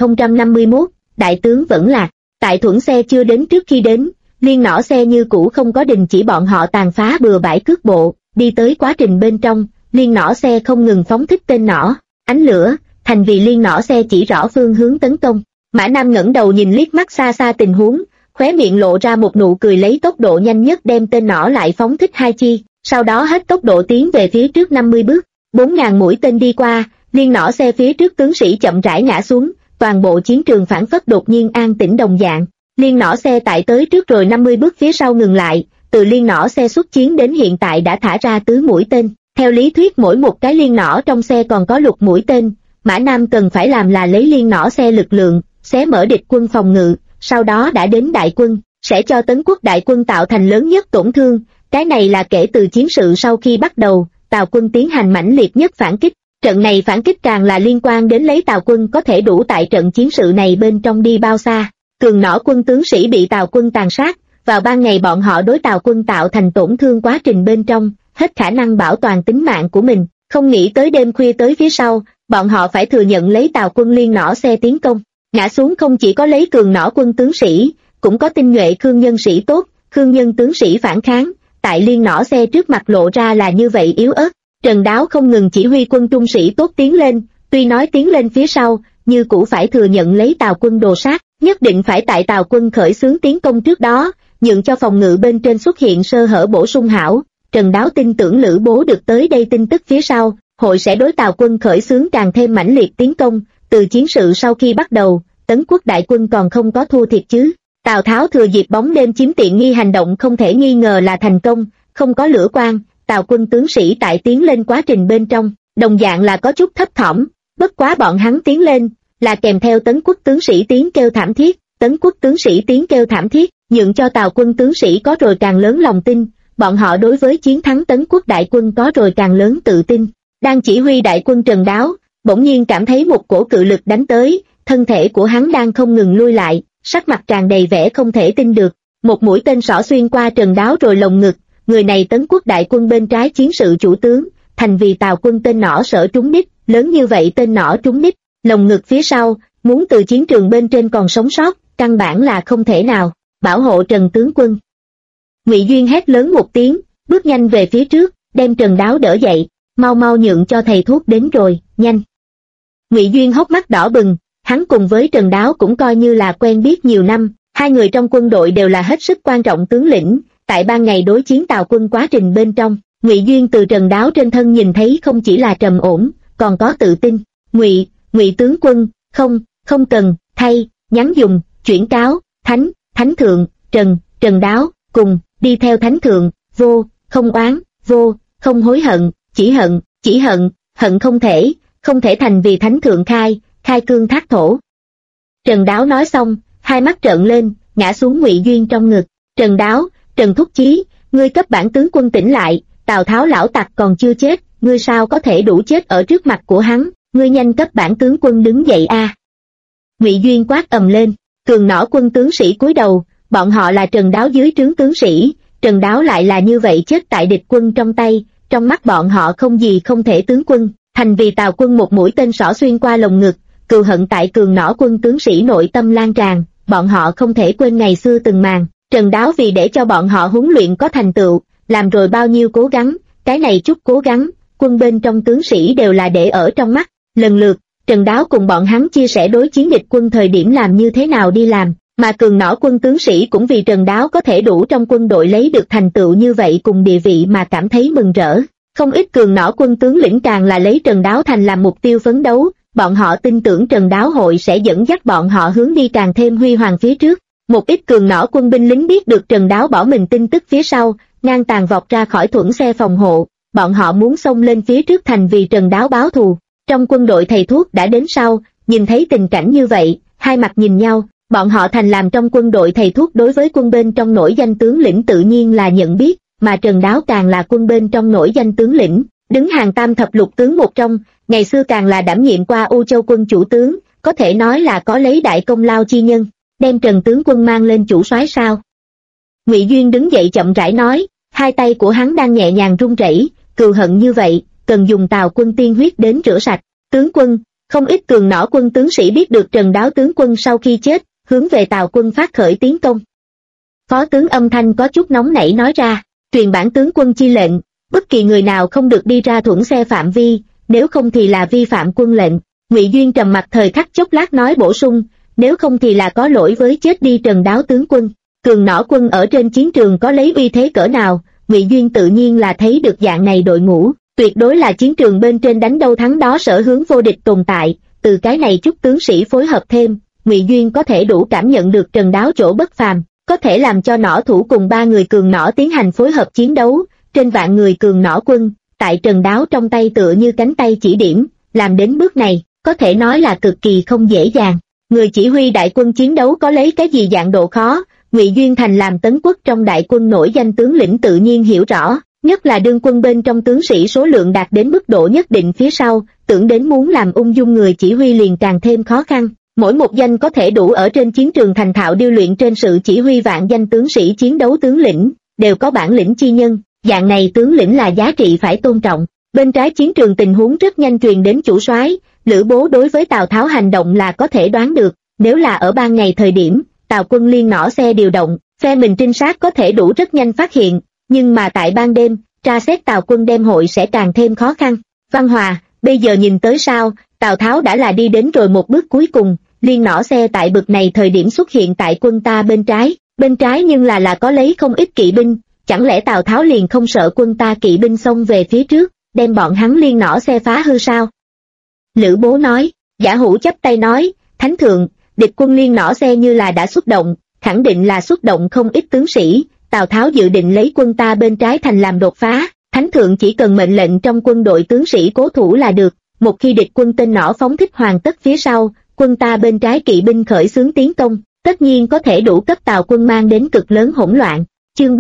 3051, Đại tướng vẫn lạc, tại thuẫn xe chưa đến trước khi đến, liên nỏ xe như cũ không có đình chỉ bọn họ tàn phá bừa bãi cước bộ, đi tới quá trình bên trong, liên nỏ xe không ngừng phóng thích tên nỏ, ánh lửa, thành vì liên nỏ xe chỉ rõ phương hướng tấn công. Mã Nam ngẩng đầu nhìn liếc mắt xa xa tình huống, khóe miệng lộ ra một nụ cười lấy tốc độ nhanh nhất đem tên nỏ lại phóng thích hai chi, sau đó hết tốc độ tiến về phía trước 50 bước, 4.000 mũi tên đi qua, liên nỏ xe phía trước tướng sĩ chậm rãi ngã xuống, toàn bộ chiến trường phảng phất đột nhiên an tĩnh đồng dạng. Liên nỏ xe tại tới trước rồi 50 bước phía sau ngừng lại, từ liên nỏ xe xuất chiến đến hiện tại đã thả ra tứ mũi tên. Theo lý thuyết mỗi một cái liên nỏ trong xe còn có lục mũi tên, Mã Nam cần phải làm là lấy liên nỏ xe lực lượng, xé mở địch quân phòng ngự, sau đó đã đến đại quân, sẽ cho tấn quốc đại quân tạo thành lớn nhất tổn thương. Cái này là kể từ chiến sự sau khi bắt đầu, Tào quân tiến hành mãnh liệt nhất phản kích. Trận này phản kích càng là liên quan đến lấy Tào quân có thể đủ tại trận chiến sự này bên trong đi bao xa. Cường nỏ quân tướng sĩ bị Tào quân tàn sát, vào ban ngày bọn họ đối Tào quân tạo thành tổn thương quá trình bên trong, hết khả năng bảo toàn tính mạng của mình, không nghĩ tới đêm khuya tới phía sau, bọn họ phải thừa nhận lấy Tào quân liên nỏ xe tiến công. Ngã xuống không chỉ có lấy cường nỏ quân tướng sĩ, cũng có tinh nhuệ Khương nhân sĩ tốt, Khương nhân tướng sĩ phản kháng, tại liên nỏ xe trước mặt lộ ra là như vậy yếu ớt. Trần Đáo không ngừng chỉ huy quân trung sĩ tốt tiến lên, tuy nói tiến lên phía sau, như cũ phải thừa nhận lấy Tào quân đồ sát, nhất định phải tại Tào quân khởi xướng tiến công trước đó, nhượng cho phòng ngự bên trên xuất hiện sơ hở bổ sung hảo. Trần Đáo tin tưởng Lữ Bố được tới đây tin tức phía sau, hội sẽ đối Tào quân khởi xướng càng thêm mãnh liệt tiến công. Từ chiến sự sau khi bắt đầu, tấn quốc đại quân còn không có thua thiệt chứ. Tào Tháo thừa dịp bóng đêm chiếm tiện nghi hành động không thể nghi ngờ là thành công, không có lửa quang, Tào quân tướng sĩ tại tiến lên quá trình bên trong, đồng dạng là có chút thấp thỏm, bất quá bọn hắn tiến lên, là kèm theo tấn quốc tướng sĩ tiếng kêu thảm thiết, tấn quốc tướng sĩ tiếng kêu thảm thiết, nhượng cho Tào quân tướng sĩ có rồi càng lớn lòng tin, bọn họ đối với chiến thắng tấn quốc đại quân có rồi càng lớn tự tin. Đang chỉ huy đại quân Trần Đáo, bỗng nhiên cảm thấy một cổ cự lực đánh tới, thân thể của hắn đang không ngừng lui lại, sắc mặt tràn đầy vẻ không thể tin được, một mũi tên xỏ xuyên qua Trần Đáo rồi lồng ngực, người này tấn quốc đại quân bên trái chiến sự chủ tướng, thành vì Tào quân tên nỏ sở trúng đích, lớn như vậy tên nỏ trúng đích, lồng ngực phía sau, muốn từ chiến trường bên trên còn sống sót, căn bản là không thể nào. Bảo hộ Trần tướng quân. Ngụy Duyên hét lớn một tiếng, bước nhanh về phía trước, đem Trần Đáo đỡ dậy, mau mau nhượng cho thầy thuốc đến rồi, nhanh. Ngụy Duyên hốc mắt đỏ bừng, hắn cùng với Trần Đáo cũng coi như là quen biết nhiều năm, hai người trong quân đội đều là hết sức quan trọng tướng lĩnh, tại ban ngày đối chiến Tào quân quá trình bên trong, Ngụy Duyên từ Trần Đáo trên thân nhìn thấy không chỉ là trầm ổn, còn có tự tin. Ngụy tướng quân, không cần, thay, nhắn dùng, chuyển cáo, thánh thượng, Trần Đáo, cùng, đi theo thánh thượng, vô, không oán, vô, không hối hận, chỉ hận không thể thành vì thánh thượng khai cương thác thổ. Trần Đáo nói xong, hai mắt trợn lên, ngã xuống Ngụy Duyên trong ngực. Trần Đáo, Trần Thúc Chí, ngươi cấp bản tướng quân tỉnh lại, Tào Tháo lão tặc còn chưa chết, ngươi sao có thể đủ chết ở trước mặt của hắn, ngươi nhanh cấp bản tướng quân đứng dậy a. Ngụy Duyên quát ầm lên, cường nỏ quân tướng sĩ cúi đầu, bọn họ là Trần Đáo dưới trướng tướng sĩ, Trần Đáo lại là như vậy chết tại địch quân trong tay, trong mắt bọn họ không gì không thể tướng quân, thành vì Tào quân một mũi tên xỏ xuyên qua lồng ngực, cừu hận tại cường nỏ quân tướng sĩ nội tâm lan tràn, bọn họ không thể quên ngày xưa từng màn, Trần Đáo vì để cho bọn họ huấn luyện có thành tựu, làm rồi bao nhiêu cố gắng, cái này chút cố gắng, quân bên trong tướng sĩ đều là để ở trong mắt, lần lượt, Trần Đáo cùng bọn hắn chia sẻ đối chiến địch quân thời điểm làm như thế nào đi làm, mà cường nỏ quân tướng sĩ cũng vì Trần Đáo có thể đủ trong quân đội lấy được thành tựu như vậy cùng địa vị mà cảm thấy mừng rỡ. Không ít cường nỏ quân tướng lĩnh càng là lấy Trần Đáo thành làm mục tiêu phấn đấu, bọn họ tin tưởng Trần Đáo hội sẽ dẫn dắt bọn họ hướng đi càng thêm huy hoàng phía trước. Một ít cường nỏ quân binh lính biết được Trần Đáo bỏ mình tin tức phía sau, ngang tàn vọt ra khỏi thuẫn xe phòng hộ, bọn họ muốn xông lên phía trước thành vì Trần Đáo báo thù. Trong quân đội thầy thuốc đã đến sau, nhìn thấy tình cảnh như vậy, hai mặt nhìn nhau, bọn họ thành làm trong quân đội thầy thuốc đối với quân bên trong nổi danh tướng lĩnh tự nhiên là nhận biết, mà Trần Đáo càng là quân bên trong nổi danh tướng lĩnh, đứng hàng tam thập lục tướng một trong, ngày xưa càng là đảm nhiệm qua U Châu quân chủ tướng, có thể nói là có lấy đại công lao chi nhân, đem Trần tướng quân mang lên chủ soái sao. Ngụy Duyên đứng dậy chậm rãi nói, hai tay của hắn đang nhẹ nhàng run rẩy, cừu hận như vậy, cần dùng Tào quân tiên huyết đến rửa sạch. Tướng quân, không ít cường nỏ quân tướng sĩ biết được Trần Đáo tướng quân sau khi chết, hướng về Tào quân phát khởi tiến công. Phó tướng âm thanh có chút nóng nảy nói ra, truyền bản tướng quân chi lệnh, bất kỳ người nào không được đi ra thuẫn xe phạm vi, nếu không thì là vi phạm quân lệnh. Ngụy Duyên trầm mặt thời khắc chốc lát nói bổ sung, nếu không thì là có lỗi với chết đi Trần Đáo tướng quân. Cường nỏ quân ở trên chiến trường có lấy uy thế cỡ nào, Ngụy Duyên tự nhiên là thấy được dạng này đội ngũ, tuyệt đối là chiến trường bên trên đánh đâu thắng đó sở hướng vô địch tồn tại. Từ cái này chút tướng sĩ phối hợp thêm, Ngụy Duyên có thể đủ cảm nhận được Trần Đáo chỗ bất phàm, có thể làm cho nỏ thủ cùng ba người cường nỏ tiến hành phối hợp chiến đấu, trên vạn người cường nỏ quân, tại Trần Đáo trong tay tựa như cánh tay chỉ điểm, làm đến bước này, có thể nói là cực kỳ không dễ dàng. Người chỉ huy đại quân chiến đấu có lấy cái gì dạng độ khó, Ngụy Duyên thành làm tấn quốc trong đại quân nổi danh tướng lĩnh tự nhiên hiểu rõ, nhất là đương quân bên trong tướng sĩ số lượng đạt đến mức độ nhất định phía sau, tưởng đến muốn làm ung dung người chỉ huy liền càng thêm khó khăn. Mỗi một danh có thể đủ ở trên chiến trường thành thạo điêu luyện trên sự chỉ huy vạn danh tướng sĩ chiến đấu tướng lĩnh, đều có bản lĩnh chi nhân, dạng này tướng lĩnh là giá trị phải tôn trọng. Bên trái chiến trường tình huống rất nhanh truyền đến chủ soái, Lữ Bố đối với Tào Tháo hành động là có thể đoán được, nếu là ở ban ngày thời điểm, Tào quân liên nỏ xe điều động, phe mình trinh sát có thể đủ rất nhanh phát hiện, nhưng mà tại ban đêm, tra xét Tào quân đem hội sẽ càng thêm khó khăn. Văn Hòa, bây giờ nhìn tới sao, Tào Tháo đã là đi đến rồi một bước cuối cùng, liên nỏ xe tại bực này thời điểm xuất hiện tại quân ta bên trái nhưng là có lấy không ít kỵ binh, chẳng lẽ Tào Tháo liền không sợ quân ta kỵ binh xông về phía trước, đem bọn hắn liên nỏ xe phá hư sao? Lữ Bố nói, Giả Hữu chắp tay nói, Thánh thượng, địch quân liên nỏ xe như là đã xuất động, khẳng định là xuất động không ít tướng sĩ, Tào Tháo dự định lấy quân ta bên trái thành làm đột phá, Thánh thượng chỉ cần mệnh lệnh trong quân đội tướng sĩ cố thủ là được, một khi địch quân tên nỏ phóng thích hoàn tất phía sau, quân ta bên trái kỵ binh khởi xướng tiến công, tất nhiên có thể đủ cấp Tào quân mang đến cực lớn hỗn loạn. Chương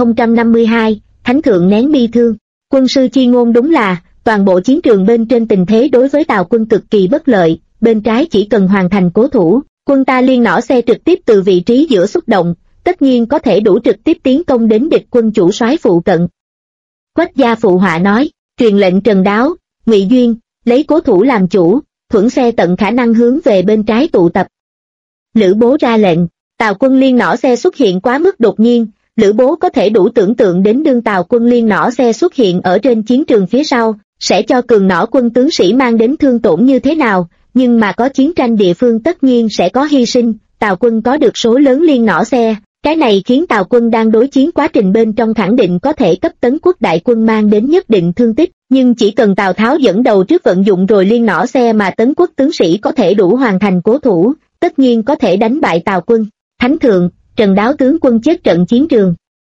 3052, Thánh thượng nén bi thương. Quân sư chi ngôn đúng là, toàn bộ chiến trường bên trên tình thế đối với Tào quân cực kỳ bất lợi, bên trái chỉ cần hoàn thành cố thủ, quân ta liên nỏ xe trực tiếp từ vị trí giữa xuất động, tất nhiên có thể đủ trực tiếp tiến công đến địch quân chủ soái phụ cận. Quách gia phụ họa nói, truyền lệnh Trần Đáo, Ngụy Duyên, lấy cố thủ làm chủ, thuẫn xe tận khả năng hướng về bên trái tụ tập. Lữ Bố ra lệnh, Tào quân liên nỏ xe xuất hiện quá mức đột nhiên, Lữ Bố có thể đủ tưởng tượng đến đương Tào quân liên nỏ xe xuất hiện ở trên chiến trường phía sau, sẽ cho cường nỏ quân tướng sĩ mang đến thương tổn như thế nào, nhưng mà có chiến tranh địa phương tất nhiên sẽ có hy sinh, Tào quân có được số lớn liên nỏ xe, cái này khiến Tào quân đang đối chiến quá trình bên trong khẳng định có thể cấp Tấn quốc đại quân mang đến nhất định thương tích, nhưng chỉ cần Tào Tháo dẫn đầu trước vận dụng rồi liên nỏ xe mà Tấn quốc tướng sĩ có thể đủ hoàn thành cố thủ, tất nhiên có thể đánh bại Tào quân. Thánh thượng, Trần Đáo tướng quân chết trận chiến trường.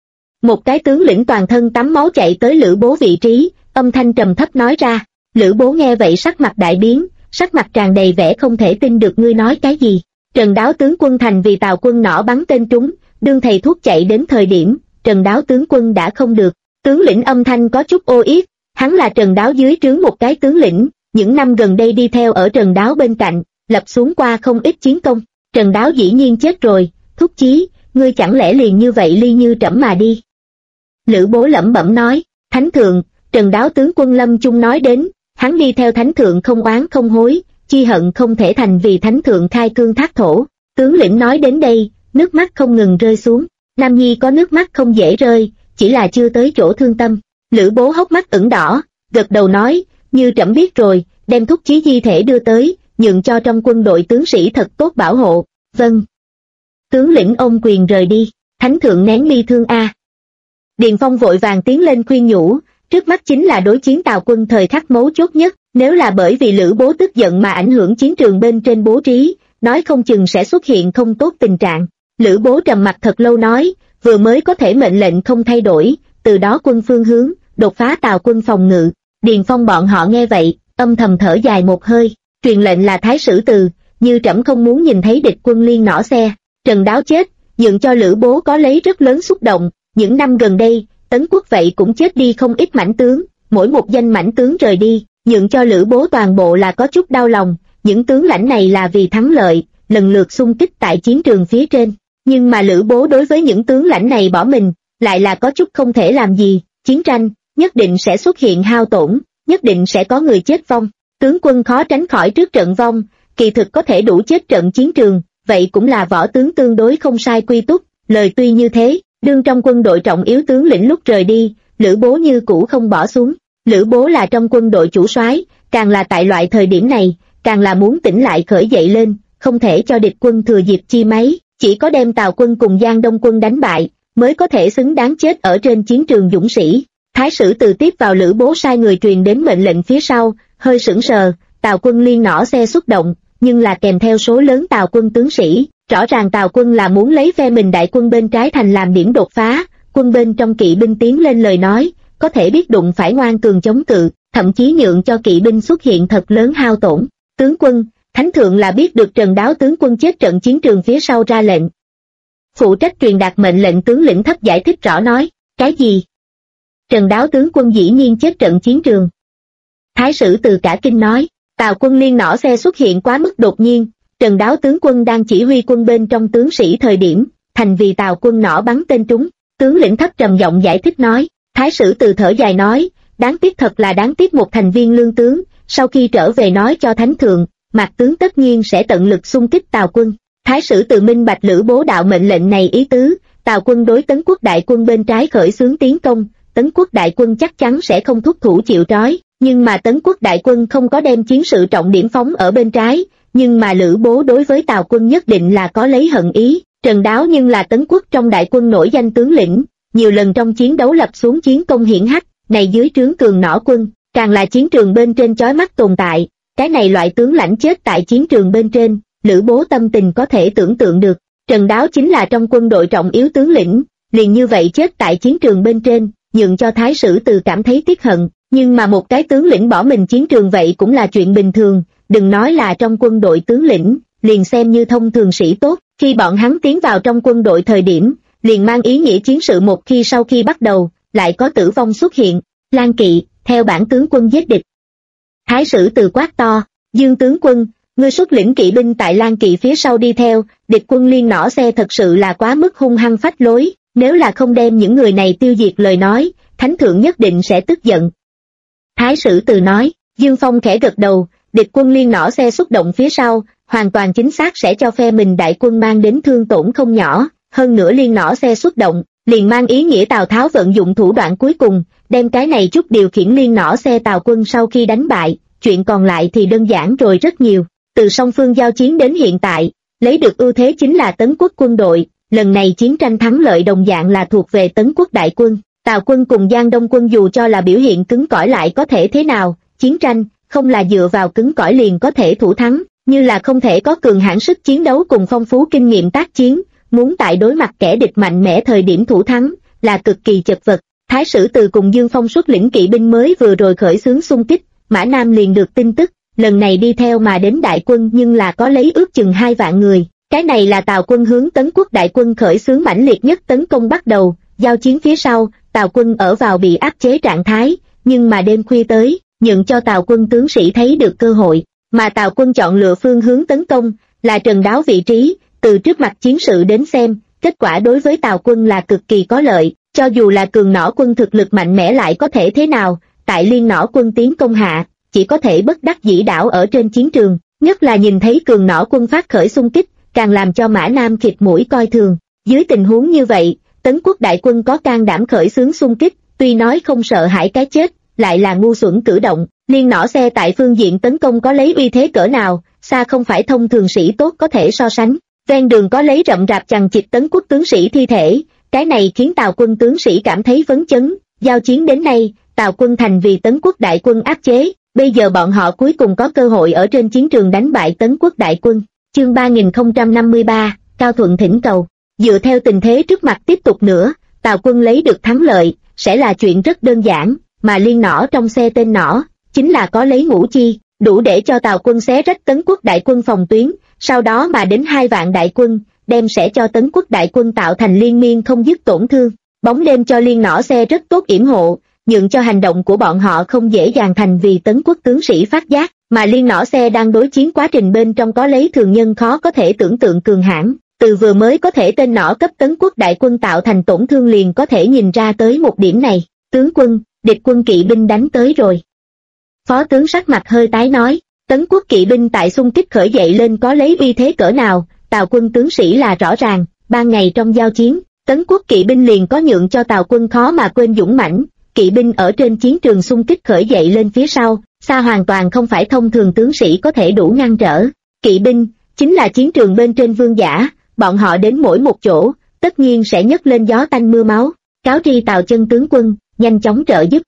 Một cái tướng lĩnh toàn thân tắm máu chạy tới Lữ Bố vị trí, âm thanh trầm thấp nói ra. Lữ Bố nghe vậy sắc mặt đại biến, sắc mặt tràn đầy vẻ không thể tin được, ngươi nói cái gì? Trần Đáo tướng quân thành vì Tào quân nỏ bắn tên trúng, đương thầy thuốc chạy đến thời điểm, Trần Đáo tướng quân đã không được. Tướng lĩnh âm thanh có chút ô yết, hắn là Trần Đáo dưới trướng một cái tướng lĩnh, những năm gần đây đi theo ở Trần Đáo bên cạnh, lập xuống qua không ít chiến công. Trần Đáo dĩ nhiên chết rồi, Thúc Chí, ngươi chẳng lẽ liền như vậy ly như trẫm mà đi? Lữ Bố lẩm bẩm nói, Thánh thượng, Trần Đáo tướng quân lâm chung nói đến, hắn đi theo Thánh thượng không oán không hối, chi hận không thể thành vì Thánh thượng khai cương thác thổ. Tướng lĩnh nói đến đây, nước mắt không ngừng rơi xuống. Nam Nhi có nước mắt không dễ rơi, chỉ là chưa tới chỗ thương tâm. Lữ Bố hốc mắt ửng đỏ, gật đầu nói, như trẫm biết rồi, đem Thúc Chí di thể đưa tới, nhượng cho trong quân đội tướng sĩ thật tốt bảo hộ. Vâng. Tướng lĩnh ôm quyền rời đi. Thánh thượng nén bi thương a. Điền Phong vội vàng tiến lên khuyên nhủ, trước mắt chính là đối chiến Tào quân thời khắc mấu chốt nhất, nếu là bởi vì Lữ Bố tức giận mà ảnh hưởng chiến trường bên trên bố trí, nói không chừng sẽ xuất hiện không tốt tình trạng. Lữ Bố trầm mặt thật lâu nói, vừa mới có thể mệnh lệnh không thay đổi, từ đó quân phương hướng, đột phá Tào quân phòng ngự. Điền Phong bọn họ nghe vậy, âm thầm thở dài một hơi, truyền lệnh là Thái Sử Từ, như trẫm không muốn nhìn thấy địch quân liên nỏ xe. Trần Đáo chết, nhượng cho Lữ Bố có lấy rất lớn xúc động, những năm gần đây, Tấn quốc vậy cũng chết đi không ít mãnh tướng, mỗi một danh mãnh tướng rời đi, nhượng cho Lữ Bố toàn bộ là có chút đau lòng, những tướng lãnh này là vì thắng lợi, lần lượt xung kích tại chiến trường phía trên, nhưng mà Lữ Bố đối với những tướng lãnh này bỏ mình, lại là có chút không thể làm gì, chiến tranh, nhất định sẽ xuất hiện hao tổn, nhất định sẽ có người chết vong, tướng quân khó tránh khỏi trước trận vong, kỳ thực có thể đủ chết trận chiến trường, vậy cũng là võ tướng tương đối không sai quy túc, lời tuy như thế, đương trong quân đội trọng yếu tướng lĩnh lúc rời đi, Lữ Bố như cũ không bỏ xuống. Lữ Bố là trong quân đội chủ soái, càng là tại loại thời điểm này, càng là muốn tỉnh lại khởi dậy lên, không thể cho địch quân thừa dịp chi mấy, chỉ có đem Tào quân cùng Giang Đông quân đánh bại, mới có thể xứng đáng chết ở trên chiến trường dũng sĩ. Thái Sử Từ tiếp vào Lữ Bố sai người truyền đến mệnh lệnh phía sau, hơi sững sờ, Tào quân liên nỏ xe xuất động, nhưng là kèm theo số lớn Tào quân tướng sĩ, rõ ràng Tào quân là muốn lấy phe mình đại quân bên trái thành làm điểm đột phá, quân bên trong kỵ binh tiến lên lời nói, có thể biết đụng phải ngoan cường chống cự, thậm chí nhượng cho kỵ binh xuất hiện thật lớn hao tổn. Tướng quân, Thánh thượng là biết được Trần Đáo tướng quân chết trận chiến trường phía sau ra lệnh. Phụ trách truyền đạt mệnh lệnh tướng lĩnh thấp giải thích rõ nói, cái gì? Trần Đáo tướng quân dĩ nhiên chết trận chiến trường. Thái Sử Từ cả kinh nói, Tào quân liên nỏ xe xuất hiện quá mức đột nhiên, Trần Đáo tướng quân đang chỉ huy quân bên trong tướng sĩ thời điểm, thành vì Tào quân nỏ bắn tên trúng. Tướng lĩnh thấp trầm giọng giải thích nói, Thái Sử Từ thở dài nói, đáng tiếc thật là đáng tiếc, một thành viên lương tướng, sau khi trở về nói cho Thánh thượng, Mạc tướng tất nhiên sẽ tận lực xung kích Tào quân. Thái Sử Từ minh bạch Lữ Bố đạo mệnh lệnh này ý tứ, Tào quân đối Tấn quốc đại quân bên trái khởi xướng tiến công, Tấn quốc đại quân chắc chắn sẽ không thúc thủ chịu trói, nhưng mà Tấn quốc đại quân không có đem chiến sự trọng điểm phóng ở bên trái, nhưng mà Lữ Bố đối với Tào quân nhất định là có lấy hận ý. Trần Đáo nhưng là Tấn quốc trong đại quân nổi danh tướng lĩnh, nhiều lần trong chiến đấu lập xuống chiến công hiển hách, này dưới trướng cường nỏ quân, càng là chiến trường bên trên chói mắt tồn tại, cái này loại tướng lãnh chết tại chiến trường bên trên, Lữ Bố tâm tình có thể tưởng tượng được. Trần Đáo chính là trong quân đội trọng yếu tướng lĩnh, liền như vậy chết tại chiến trường bên trên, nhượng cho Thái Sử Từ cảm thấy tiếc hận, nhưng mà một cái tướng lĩnh bỏ mình chiến trường vậy cũng là chuyện bình thường, đừng nói là trong quân đội tướng lĩnh, liền xem như thông thường sĩ tốt, khi bọn hắn tiến vào trong quân đội thời điểm, liền mang ý nghĩa chiến sự một khi sau khi bắt đầu, lại có tử vong xuất hiện. Lan Kỵ, theo bản tướng quân giết địch. Thái Sử Từ quát to, Dương tướng quân, ngươi xuất lĩnh kỵ binh tại Lan Kỵ phía sau đi theo, địch quân liên nỏ xe thật sự là quá mức hung hăng phách lối, nếu là không đem những người này tiêu diệt lời nói, Thánh thượng nhất định sẽ tức giận. Thái Sử Từ nói, Dương Phong khẽ gật đầu, địch quân liên nỏ xe xuất động phía sau, hoàn toàn chính xác sẽ cho phe mình đại quân mang đến thương tổn không nhỏ, hơn nữa liên nỏ xe xuất động, liền mang ý nghĩa Tào Tháo vận dụng thủ đoạn cuối cùng, đem cái này chút điều khiển liên nỏ xe Tào quân sau khi đánh bại, chuyện còn lại thì đơn giản rồi rất nhiều. Từ song phương giao chiến đến hiện tại, lấy được ưu thế chính là Tấn quốc quân đội, lần này chiến tranh thắng lợi đồng dạng là thuộc về Tấn quốc đại quân. Tào quân cùng Giang Đông quân dù cho là biểu hiện cứng cỏi lại có thể thế nào, chiến tranh, không là dựa vào cứng cỏi liền có thể thủ thắng, như là không thể có cường hãn sức chiến đấu cùng phong phú kinh nghiệm tác chiến, muốn tại đối mặt kẻ địch mạnh mẽ thời điểm thủ thắng, là cực kỳ chật vật. Thái sử Từ cùng Dương Phong xuất lĩnh kỵ binh mới vừa rồi khởi xướng xung kích, Mã Nam liền được tin tức, lần này đi theo mà đến đại quân nhưng là có lấy ước chừng 2 vạn người. Cái này là Tào quân hướng Tấn quốc đại quân khởi xướng mãnh liệt nhất tấn công bắt đầu, giao chiến phía sau, Tào quân ở vào bị áp chế trạng thái, nhưng mà đêm khuya tới, nhận cho Tào quân tướng sĩ thấy được cơ hội, mà Tào quân chọn lựa phương hướng tấn công, là Trần Đáo vị trí, từ trước mặt chiến sự đến xem, kết quả đối với Tào quân là cực kỳ có lợi, cho dù là cường nỏ quân thực lực mạnh mẽ lại có thể thế nào, tại liên nỏ quân tiến công hạ, chỉ có thể bất đắc dĩ đảo ở trên chiến trường, nhất là nhìn thấy cường nỏ quân phát khởi xung kích, càng làm cho Mã Nam khịt mũi coi thường. Dưới tình huống như vậy, Tấn quốc đại quân có can đảm khởi xướng xung kích, tuy nói không sợ hãi cái chết, lại là ngu xuẩn cử động. Liên nỏ xe tại phương diện tấn công có lấy uy thế cỡ nào, xa không phải thông thường sĩ tốt có thể so sánh. Ven đường có lấy rậm rạp chằng chịt Tấn quốc tướng sĩ thi thể, cái này khiến Tào quân tướng sĩ cảm thấy phấn chấn. Giao chiến đến nay, Tào quân thành vì Tấn quốc đại quân áp chế, bây giờ bọn họ cuối cùng có cơ hội ở trên chiến trường đánh bại Tấn quốc đại quân. Chương 3053, Cao Thuận thỉnh cầu. Dựa theo tình thế trước mặt tiếp tục nữa, Tào quân lấy được thắng lợi, sẽ là chuyện rất đơn giản, mà liên nỏ trong xe tên nỏ, chính là có lấy ngũ chi, đủ để cho Tào quân xé rách Tấn quốc đại quân phòng tuyến, sau đó mà đến 2 vạn đại quân, đem sẽ cho Tấn quốc đại quân tạo thành liên miên không dứt tổn thương. Bóng đêm cho liên nỏ xe rất tốt yểm hộ, nhượng cho hành động của bọn họ không dễ dàng thành vì Tấn quốc tướng sĩ phát giác, mà liên nỏ xe đang đối chiến quá trình bên trong có lấy thường nhân khó có thể tưởng tượng cường hãn. Từ vừa mới có thể tên nỏ cấp Tấn quốc đại quân tạo thành tổn thương liền có thể nhìn ra tới một điểm này. Tướng quân, địch quân kỵ binh đánh tới rồi. Phó tướng sắc mặt hơi tái nói, Tấn quốc kỵ binh tại xung kích khởi dậy lên có lấy uy thế cỡ nào, Tào quân tướng sĩ là rõ ràng. Ban ngày trong giao chiến, Tấn quốc kỵ binh liền có nhượng cho Tào quân khó mà quên dũng mãnh. Kỵ binh ở trên chiến trường xung kích khởi dậy lên phía sau, xa hoàn toàn không phải thông thường tướng sĩ có thể đủ ngăn trở. Kỵ binh chính là chiến trường bên trên vương giả, bọn họ đến mỗi một chỗ, tất nhiên sẽ nhấc lên gió tanh mưa máu. Cáo tri Tào chân tướng quân, nhanh chóng trợ giúp.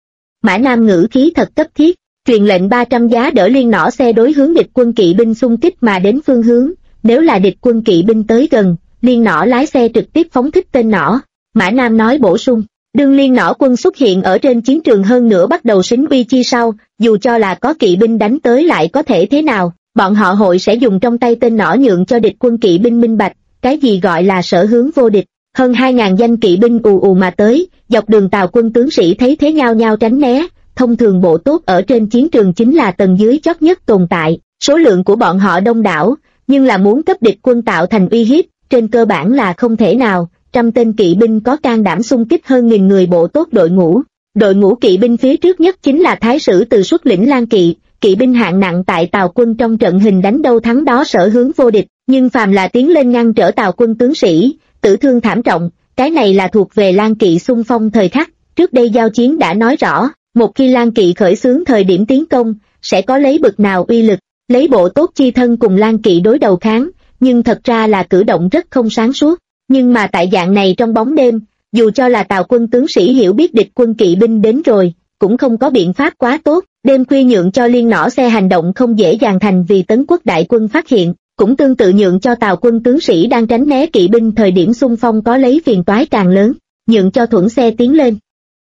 Mã Nam ngữ khí thật cấp thiết, truyền lệnh 300 giá đỡ liên nỏ xe đối hướng địch quân kỵ binh xung kích mà đến phương hướng, nếu là địch quân kỵ binh tới gần, liên nỏ lái xe trực tiếp phóng thích tên nỏ. Mã Nam nói bổ sung, đương liên nỏ quân xuất hiện ở trên chiến trường hơn nữa bắt đầu xính uy chi sau, dù cho là có kỵ binh đánh tới lại có thể thế nào, bọn họ hội sẽ dùng trong tay tên nỏ nhượng cho địch quân kỵ binh minh bạch, cái gì gọi là sở hướng vô địch. Hơn 2.000 danh kỵ binh ù ù mà tới, dọc đường Tào quân tướng sĩ thấy thế nhao nhao tránh né. Thông thường bộ tốt ở trên chiến trường chính là tầng dưới chót nhất tồn tại, số lượng của bọn họ đông đảo, nhưng là muốn cấp địch quân tạo thành uy hiếp, trên cơ bản là không thể nào. 100 tên kỵ binh có can đảm xung kích hơn 1000 người bộ tốt đội ngũ. Đội ngũ kỵ binh phía trước nhất chính là Thái sử Từ xuất lĩnh Lan kỵ, kỵ binh hạng nặng tại Tào quân trong trận hình đánh đâu thắng đó sở hướng vô địch, nhưng phàm là tiến lên ngăn trở Tào quân tướng sĩ, tử thương thảm trọng, cái này là thuộc về Lan kỵ xung phong thời khắc. Trước đây giao chiến đã nói rõ, một khi Lan kỵ khởi xướng thời điểm tiến công, sẽ có lấy bực nào uy lực, lấy bộ tốt chi thân cùng Lan kỵ đối đầu kháng, nhưng thật ra là cử động rất không sáng suốt. Nhưng mà tại dạng này trong bóng đêm, dù cho là Tào quân tướng sĩ hiểu biết địch quân kỵ binh đến rồi, cũng không có biện pháp quá tốt, đêm khuya nhượng cho liên nỏ xe hành động không dễ dàng thành vì Tấn quốc đại quân phát hiện, cũng tương tự nhượng cho Tào quân tướng sĩ đang tránh né kỵ binh thời điểm xung phong có lấy phiền toái càng lớn, nhượng cho thuẫn xe tiến lên.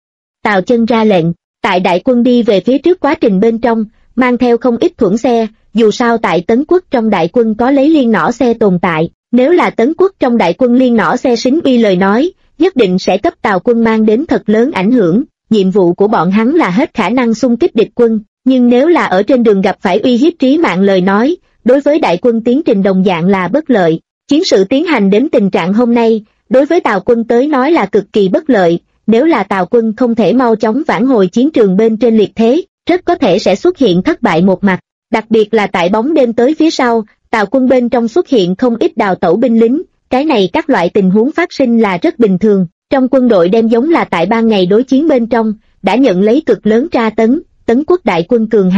Tào chân ra lệnh, tại đại quân đi về phía trước quá trình bên trong, mang theo không ít thuẫn xe, dù sao tại Tấn quốc trong đại quân có lấy liên nỏ xe tồn tại. Nếu là Tấn quốc trong đại quân liên nỏ xe xính uy lời nói, nhất định sẽ cấp Tào quân mang đến thật lớn ảnh hưởng, nhiệm vụ của bọn hắn là hết khả năng xung kích địch quân, nhưng nếu là ở trên đường gặp phải uy hiếp trí mạng lời nói, đối với đại quân tiến trình đồng dạng là bất lợi. Chiến sự tiến hành đến tình trạng hôm nay, đối với Tào quân tới nói là cực kỳ bất lợi, nếu là Tào quân không thể mau chóng vãn hồi chiến trường bên trên liệt thế, rất có thể sẽ xuất hiện thất bại một mặt, đặc biệt là tại bóng đêm tới phía sau. Tào quân bên trong xuất hiện không ít đào tẩu binh lính, cái này các loại tình huống phát sinh là rất bình thường, trong quân đội đem giống là tại ban ngày đối chiến bên trong, đã nhận lấy cực lớn tra tấn, Tấn quốc đại quân cường hãn,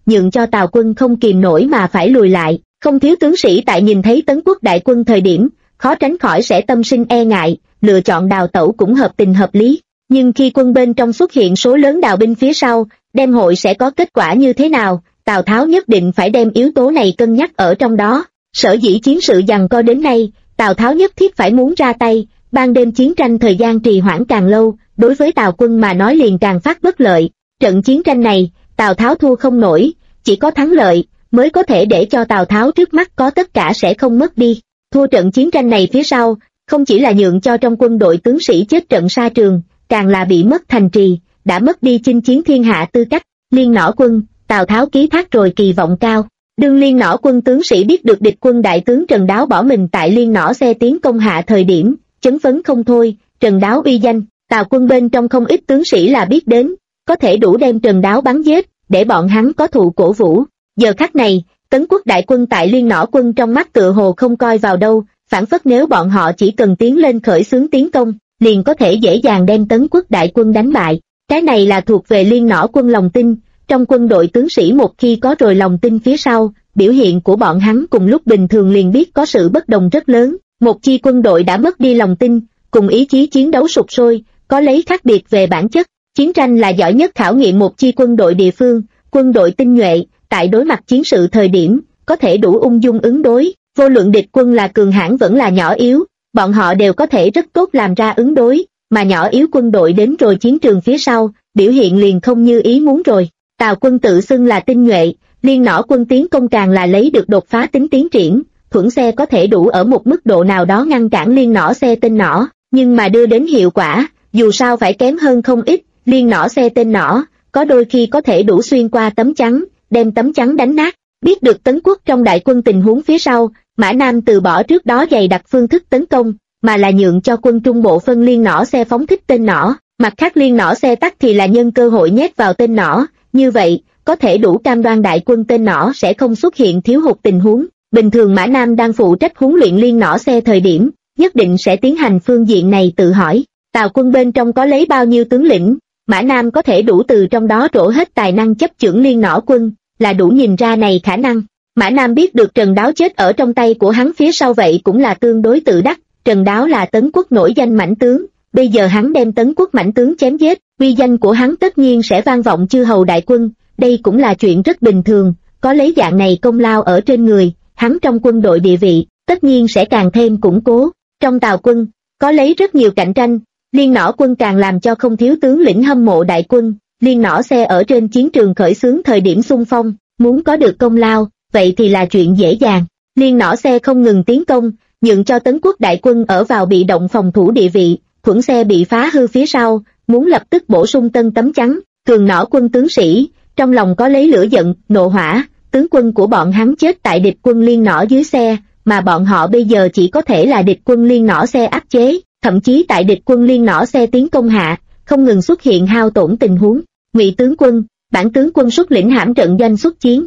nhượng cho Tào quân không kìm nổi mà phải lùi lại. Không thiếu tướng sĩ tại nhìn thấy Tấn quốc đại quân thời điểm, khó tránh khỏi sẽ tâm sinh e ngại, lựa chọn đào tẩu cũng hợp tình hợp lý. Nhưng khi quân bên trong xuất hiện số lớn đào binh phía sau, đem hội sẽ có kết quả như thế nào, Tào Tháo nhất định phải đem yếu tố này cân nhắc ở trong đó. Sở dĩ chiến sự giằng co đến nay, Tào Tháo nhất thiết phải muốn ra tay, ban đêm chiến tranh thời gian trì hoãn càng lâu, đối với Tào quân mà nói liền càng phát bất lợi. Trận chiến tranh này, Tào Tháo thua không nổi, chỉ có thắng lợi mới có thể để cho Tào Tháo trước mắt có tất cả sẽ không mất đi. Thua trận chiến tranh này phía sau, không chỉ là nhượng cho trong quân đội tướng sĩ chết trận sa trường, càng là bị mất thành trì, đã mất đi chinh chiến thiên hạ tư cách. Liên Nõ quân, Tào Tháo ký thác rồi kỳ vọng cao. Đương Liên Nõ quân tướng sĩ biết được địch quân đại tướng Trần Đáo bỏ mình tại Liên Nõ xe tiến công hạ thời điểm, chấn phấn không thôi. Trần Đáo uy danh, Tào quân bên trong không ít tướng sĩ là biết đến, có thể đủ đem Trần Đáo bắn giết, để bọn hắn có thụ cổ vũ. Giờ khắc này, Tấn quốc đại quân tại Liên Nõ quân trong mắt tựa hồ không coi vào đâu, phản phất nếu bọn họ chỉ cần tiến lên khởi xướng tiến công, liền có thể dễ dàng đem Tấn quốc đại quân đánh bại. Cái này là thuộc về Liên Nõ quân lòng tin, trong quân đội tướng sĩ một khi có rồi lòng tin phía sau, biểu hiện của bọn hắn cùng lúc bình thường liền biết có sự bất đồng rất lớn. Một chi quân đội đã mất đi lòng tin, cùng ý chí chiến đấu sụp sôi, có lấy khác biệt về bản chất. Chiến tranh là giỏi nhất khảo nghiệm một chi quân đội địa phương, quân đội tinh nhuệ, tại đối mặt chiến sự thời điểm, có thể đủ ung dung ứng đối, vô luận địch quân là cường hãn vẫn là nhỏ yếu, bọn họ đều có thể rất tốt làm ra ứng đối, mà nhỏ yếu quân đội đến rồi chiến trường phía sau, biểu hiện liền không như ý muốn rồi. Tào quân tự xưng là tinh nhuệ, Liên Nõ quân tiến công càng là lấy được đột phá tính tiến triển, thuẫn xe có thể đủ ở một mức độ nào đó ngăn cản Liên Nõ xe tên nỏ, nhưng mà đưa đến hiệu quả, dù sao phải kém hơn không ít. Liên Nõ xe tên nỏ, có đôi khi có thể đủ xuyên qua tấm chắn, đem tấm chắn đánh nát. Biết được Tấn quốc trong đại quân tình huống phía sau, Mã Nam từ bỏ trước đó dày đặc phương thức tấn công, mà là nhượng cho quân trung bộ phân Liên Nõ xe phóng thích tên nỏ, mặt khác Liên Nõ xe tắc thì là nhân cơ hội nhét vào tên nỏ, như vậy, có thể đủ cam đoan đại quân tên nỏ sẽ không xuất hiện thiếu hụt tình huống. Bình thường Mã Nam đang phụ trách huấn luyện Liên Nõ xe thời điểm, nhất định sẽ tiến hành phương diện này tự hỏi, Tào quân bên trong có lấy bao nhiêu tướng lĩnh, Mã Nam có thể đủ từ trong đó trổ hết tài năng chấp chưởng Liên Nõ quân, là đủ nhìn ra này khả năng. Mã Nam biết được Trần Đáo chết ở trong tay của hắn phía sau vậy cũng là tương đối tự đắc, Trần Đáo là Tấn quốc nổi danh mãnh tướng, bây giờ hắn đem Tấn quốc mãnh tướng chém giết, uy danh của hắn tất nhiên sẽ vang vọng chư hầu đại quân, đây cũng là chuyện rất bình thường, có lấy dạng này công lao ở trên người, hắn trong quân đội địa vị, tất nhiên sẽ càng thêm củng cố. Trong Tào quân, có lấy rất nhiều cạnh tranh, Liên Nõ quân càng làm cho không thiếu tướng lĩnh hâm mộ đại quân. Liên Nõ xe ở trên chiến trường khởi xướng thời điểm xung phong, muốn có được công lao, vậy thì là chuyện dễ dàng. Liên Nõ xe không ngừng tiến công, nhượng cho Tấn quốc đại quân ở vào bị động phòng thủ địa vị, thuẫn xe bị phá hư phía sau, muốn lập tức bổ sung tân tấm chắn. Cường Nõ quân tướng sĩ, trong lòng có lấy lửa giận, nộ hỏa, tướng quân của bọn hắn chết tại địch quân Liên Nõ dưới xe, mà bọn họ bây giờ chỉ có thể là địch quân Liên Nõ xe áp chế, thậm chí tại địch quân Liên Nõ xe tiến công hạ, không ngừng xuất hiện hao tổn tình huống. Ngụy tướng quân, bản tướng quân xuất lĩnh hãm trận doanh xuất chiến.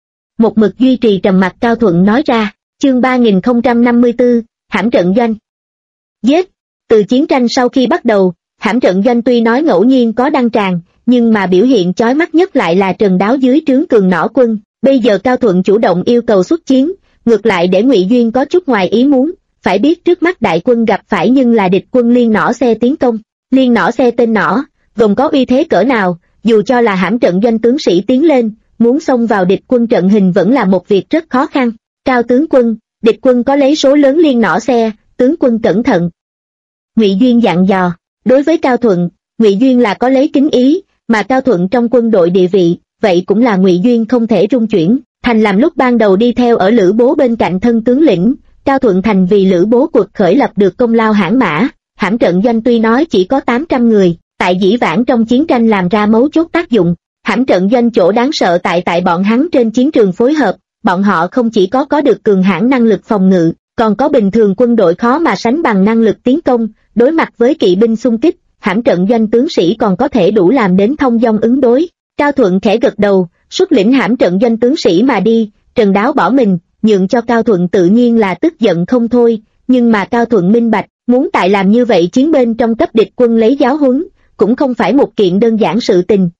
Một mực duy trì trầm mặc Cao Thuận nói ra, chương 3054, hãm trận doanh. Giết! Từ chiến tranh sau khi bắt đầu, hãm trận doanh tuy nói ngẫu nhiên có đăng tràng, nhưng mà biểu hiện chói mắt nhất lại là Trần Đáo dưới trướng Cường Nõ quân. Bây giờ Cao Thuận chủ động yêu cầu xuất chiến, ngược lại để Ngụy Duyên có chút ngoài ý muốn. Phải biết trước mắt đại quân gặp phải nhưng là địch quân Liên Nõ xe tiến công. Liên Nõ xe tên nỏ, gồm có uy thế cỡ nào, dù cho là hãm trận doanh tướng sĩ tiến lên, muốn xông vào địch quân trận hình vẫn là một việc rất khó khăn. Cao tướng quân, địch quân có lấy số lớn Liên Nõ xe, tướng quân cẩn thận. Ngụy Duyên dặn dò. Đối với Cao Thuận, Ngụy Duyên là có lấy kính ý, mà Cao Thuận trong quân đội địa vị, vậy cũng là Ngụy Duyên không thể rung chuyển. Thành làm lúc ban đầu đi theo ở Lữ Bố bên cạnh thân tướng lĩnh, Cao Thuận Thành vì Lữ Bố cuộc khởi lập được công lao hãn mã. Hãm trận doanh tuy nói chỉ có 800 người, tại dĩ vãng trong chiến tranh làm ra mấu chốt tác dụng. Hãm trận doanh chỗ đáng sợ tại bọn hắn trên chiến trường phối hợp, bọn họ không chỉ có được cường hãn năng lực phòng ngự, còn có bình thường quân đội khó mà sánh bằng năng lực tiến công. Đối mặt với kỵ binh xung kích, hãm trận doanh tướng sĩ còn có thể đủ làm đến thông dong ứng đối. Cao Thuận khẽ gật đầu, xuất lĩnh hãm trận doanh tướng sĩ mà đi. Trần Đáo bỏ mình, nhượng cho Cao Thuận tự nhiên là tức giận không thôi, nhưng mà Cao Thuận minh bạch, muốn tại làm như vậy chiến bên trong cấp địch quân lấy giáo huấn, cũng không phải một kiện đơn giản sự tình,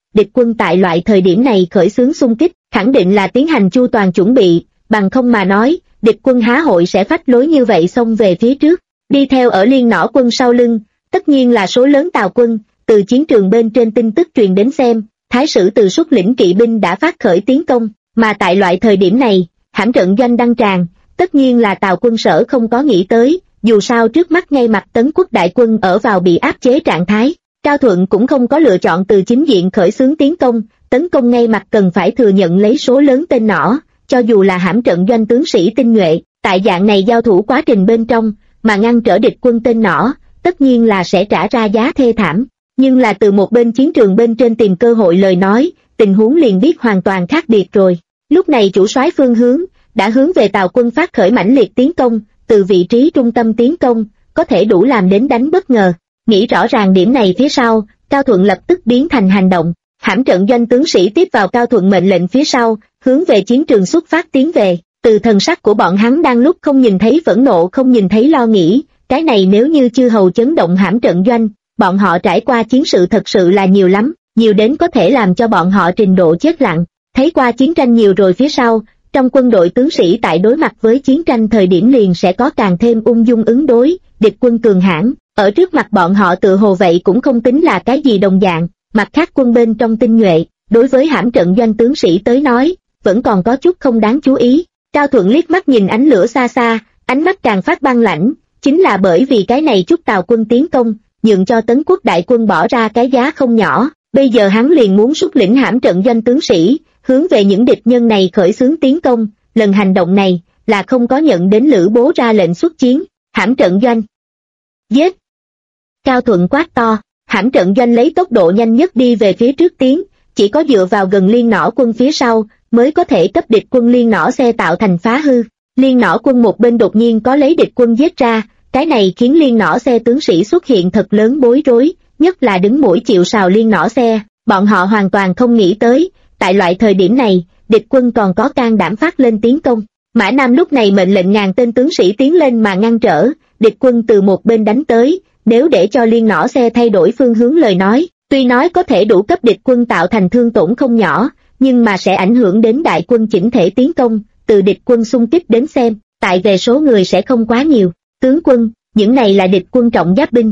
địch quân tại loại thời điểm này khởi xướng xung kích, khẳng định là tiến hành chu toàn chuẩn bị, bằng không mà nói, địch quân há hội sẽ phách lối như vậy xông về phía trước. Đi theo ở Liên Nỏ quân sau lưng, tất nhiên là số lớn Tào quân, từ chiến trường bên trên tin tức truyền đến xem, Thái sử Từ xuất lĩnh kỵ binh đã phát khởi tiến công, mà tại loại thời điểm này, hãm trận doanh đăng tràng, tất nhiên là Tào quân sở không có nghĩ tới, dù sao trước mắt ngay mặt Tấn quốc đại quân ở vào bị áp chế trạng thái, Cao Thuận cũng không có lựa chọn từ chính diện khởi xướng tiến công, tấn công ngay mặt cần phải thừa nhận lấy số lớn tên nỏ, cho dù là hãm trận doanh tướng sĩ tinh nhuệ, tại dạng này giao thủ quá trình bên trong, mà ngăn trở địch quân tên nỏ, tất nhiên là sẽ trả ra giá thê thảm, nhưng là từ một bên chiến trường bên trên tìm cơ hội lời nói, tình huống liền biết hoàn toàn khác biệt rồi. Lúc này chủ soái phương hướng đã hướng về Tào quân phát khởi mãnh liệt tiến công, từ vị trí trung tâm tiến công, có thể đủ làm đến đánh bất ngờ. Nghĩ rõ ràng điểm này phía sau, Cao Thuận lập tức biến thành hành động. Hãm trận doanh tướng sĩ tiếp vào Cao Thuận mệnh lệnh phía sau, hướng về chiến trường xuất phát tiến về. Từ thần sắc của bọn hắn đang lúc không nhìn thấy phẫn nộ không nhìn thấy lo nghĩ, cái này nếu như chư hầu chấn động hãm trận doanh, bọn họ trải qua chiến sự thật sự là nhiều lắm, nhiều đến có thể làm cho bọn họ trình độ chết lặng. Thấy qua chiến tranh nhiều rồi phía sau, trong quân đội tướng sĩ tại đối mặt với chiến tranh thời điểm liền sẽ có càng thêm ung dung ứng đối, địch quân cường hãn, ở trước mặt bọn họ tự hồ vậy cũng không tính là cái gì đồng dạng, mặt khác quân bên trong tinh nhuệ, đối với hãm trận doanh tướng sĩ tới nói, vẫn còn có chút không đáng chú ý. Cao Thuận liếc mắt nhìn ánh lửa xa xa, ánh mắt càng phát băng lãnh, chính là bởi vì cái này chút Tào quân tiến công, nhượng cho Tấn quốc đại quân bỏ ra cái giá không nhỏ, bây giờ hắn liền muốn xuất lĩnh hãm trận doanh tướng sĩ, hướng về những địch nhân này khởi xướng tiến công, lần hành động này, là không có nhận đến Lữ Bố ra lệnh xuất chiến, hãm trận doanh. Giết! Cao Thuận quát to, hãm trận doanh lấy tốc độ nhanh nhất đi về phía trước tiến, chỉ có dựa vào gần Liên Nỏ quân phía sau, mới có thể cấp địch quân Liên Nỏ xe tạo thành phá hư. Liên Nỏ quân một bên đột nhiên có lấy địch quân giết ra, cái này khiến Liên Nỏ xe tướng sĩ xuất hiện thật lớn bối rối, nhất là đứng mũi chịu sào Liên Nỏ xe, bọn họ hoàn toàn không nghĩ tới, tại loại thời điểm này, địch quân còn có can đảm phát lên tiến công. Mã Nam lúc này mệnh lệnh ngàn tên tướng sĩ tiến lên mà ngăn trở, địch quân từ một bên đánh tới, nếu để cho Liên Nỏ xe thay đổi phương hướng lời nói, tuy nói có thể đủ cấp địch quân tạo thành thương tổn không nhỏ, nhưng mà sẽ ảnh hưởng đến đại quân chỉnh thể tiến công, từ địch quân xung kích đến xem, tại về số người sẽ không quá nhiều. Tướng quân, những này là địch quân trọng giáp binh.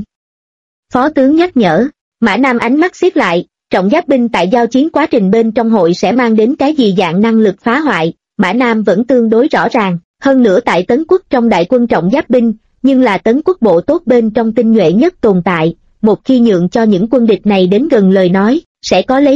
Phó tướng nhắc nhở, Mã Nam ánh mắt siết lại, trọng giáp binh tại giao chiến quá trình bên trong hội sẽ mang đến cái gì dạng năng lực phá hoại, Mã Nam vẫn tương đối rõ ràng, hơn nữa tại Tấn quốc trong đại quân trọng giáp binh, nhưng là Tấn quốc bộ tốt bên trong tinh nhuệ nhất tồn tại, một khi nhượng cho những quân địch này đến gần lời nói, sẽ có lấy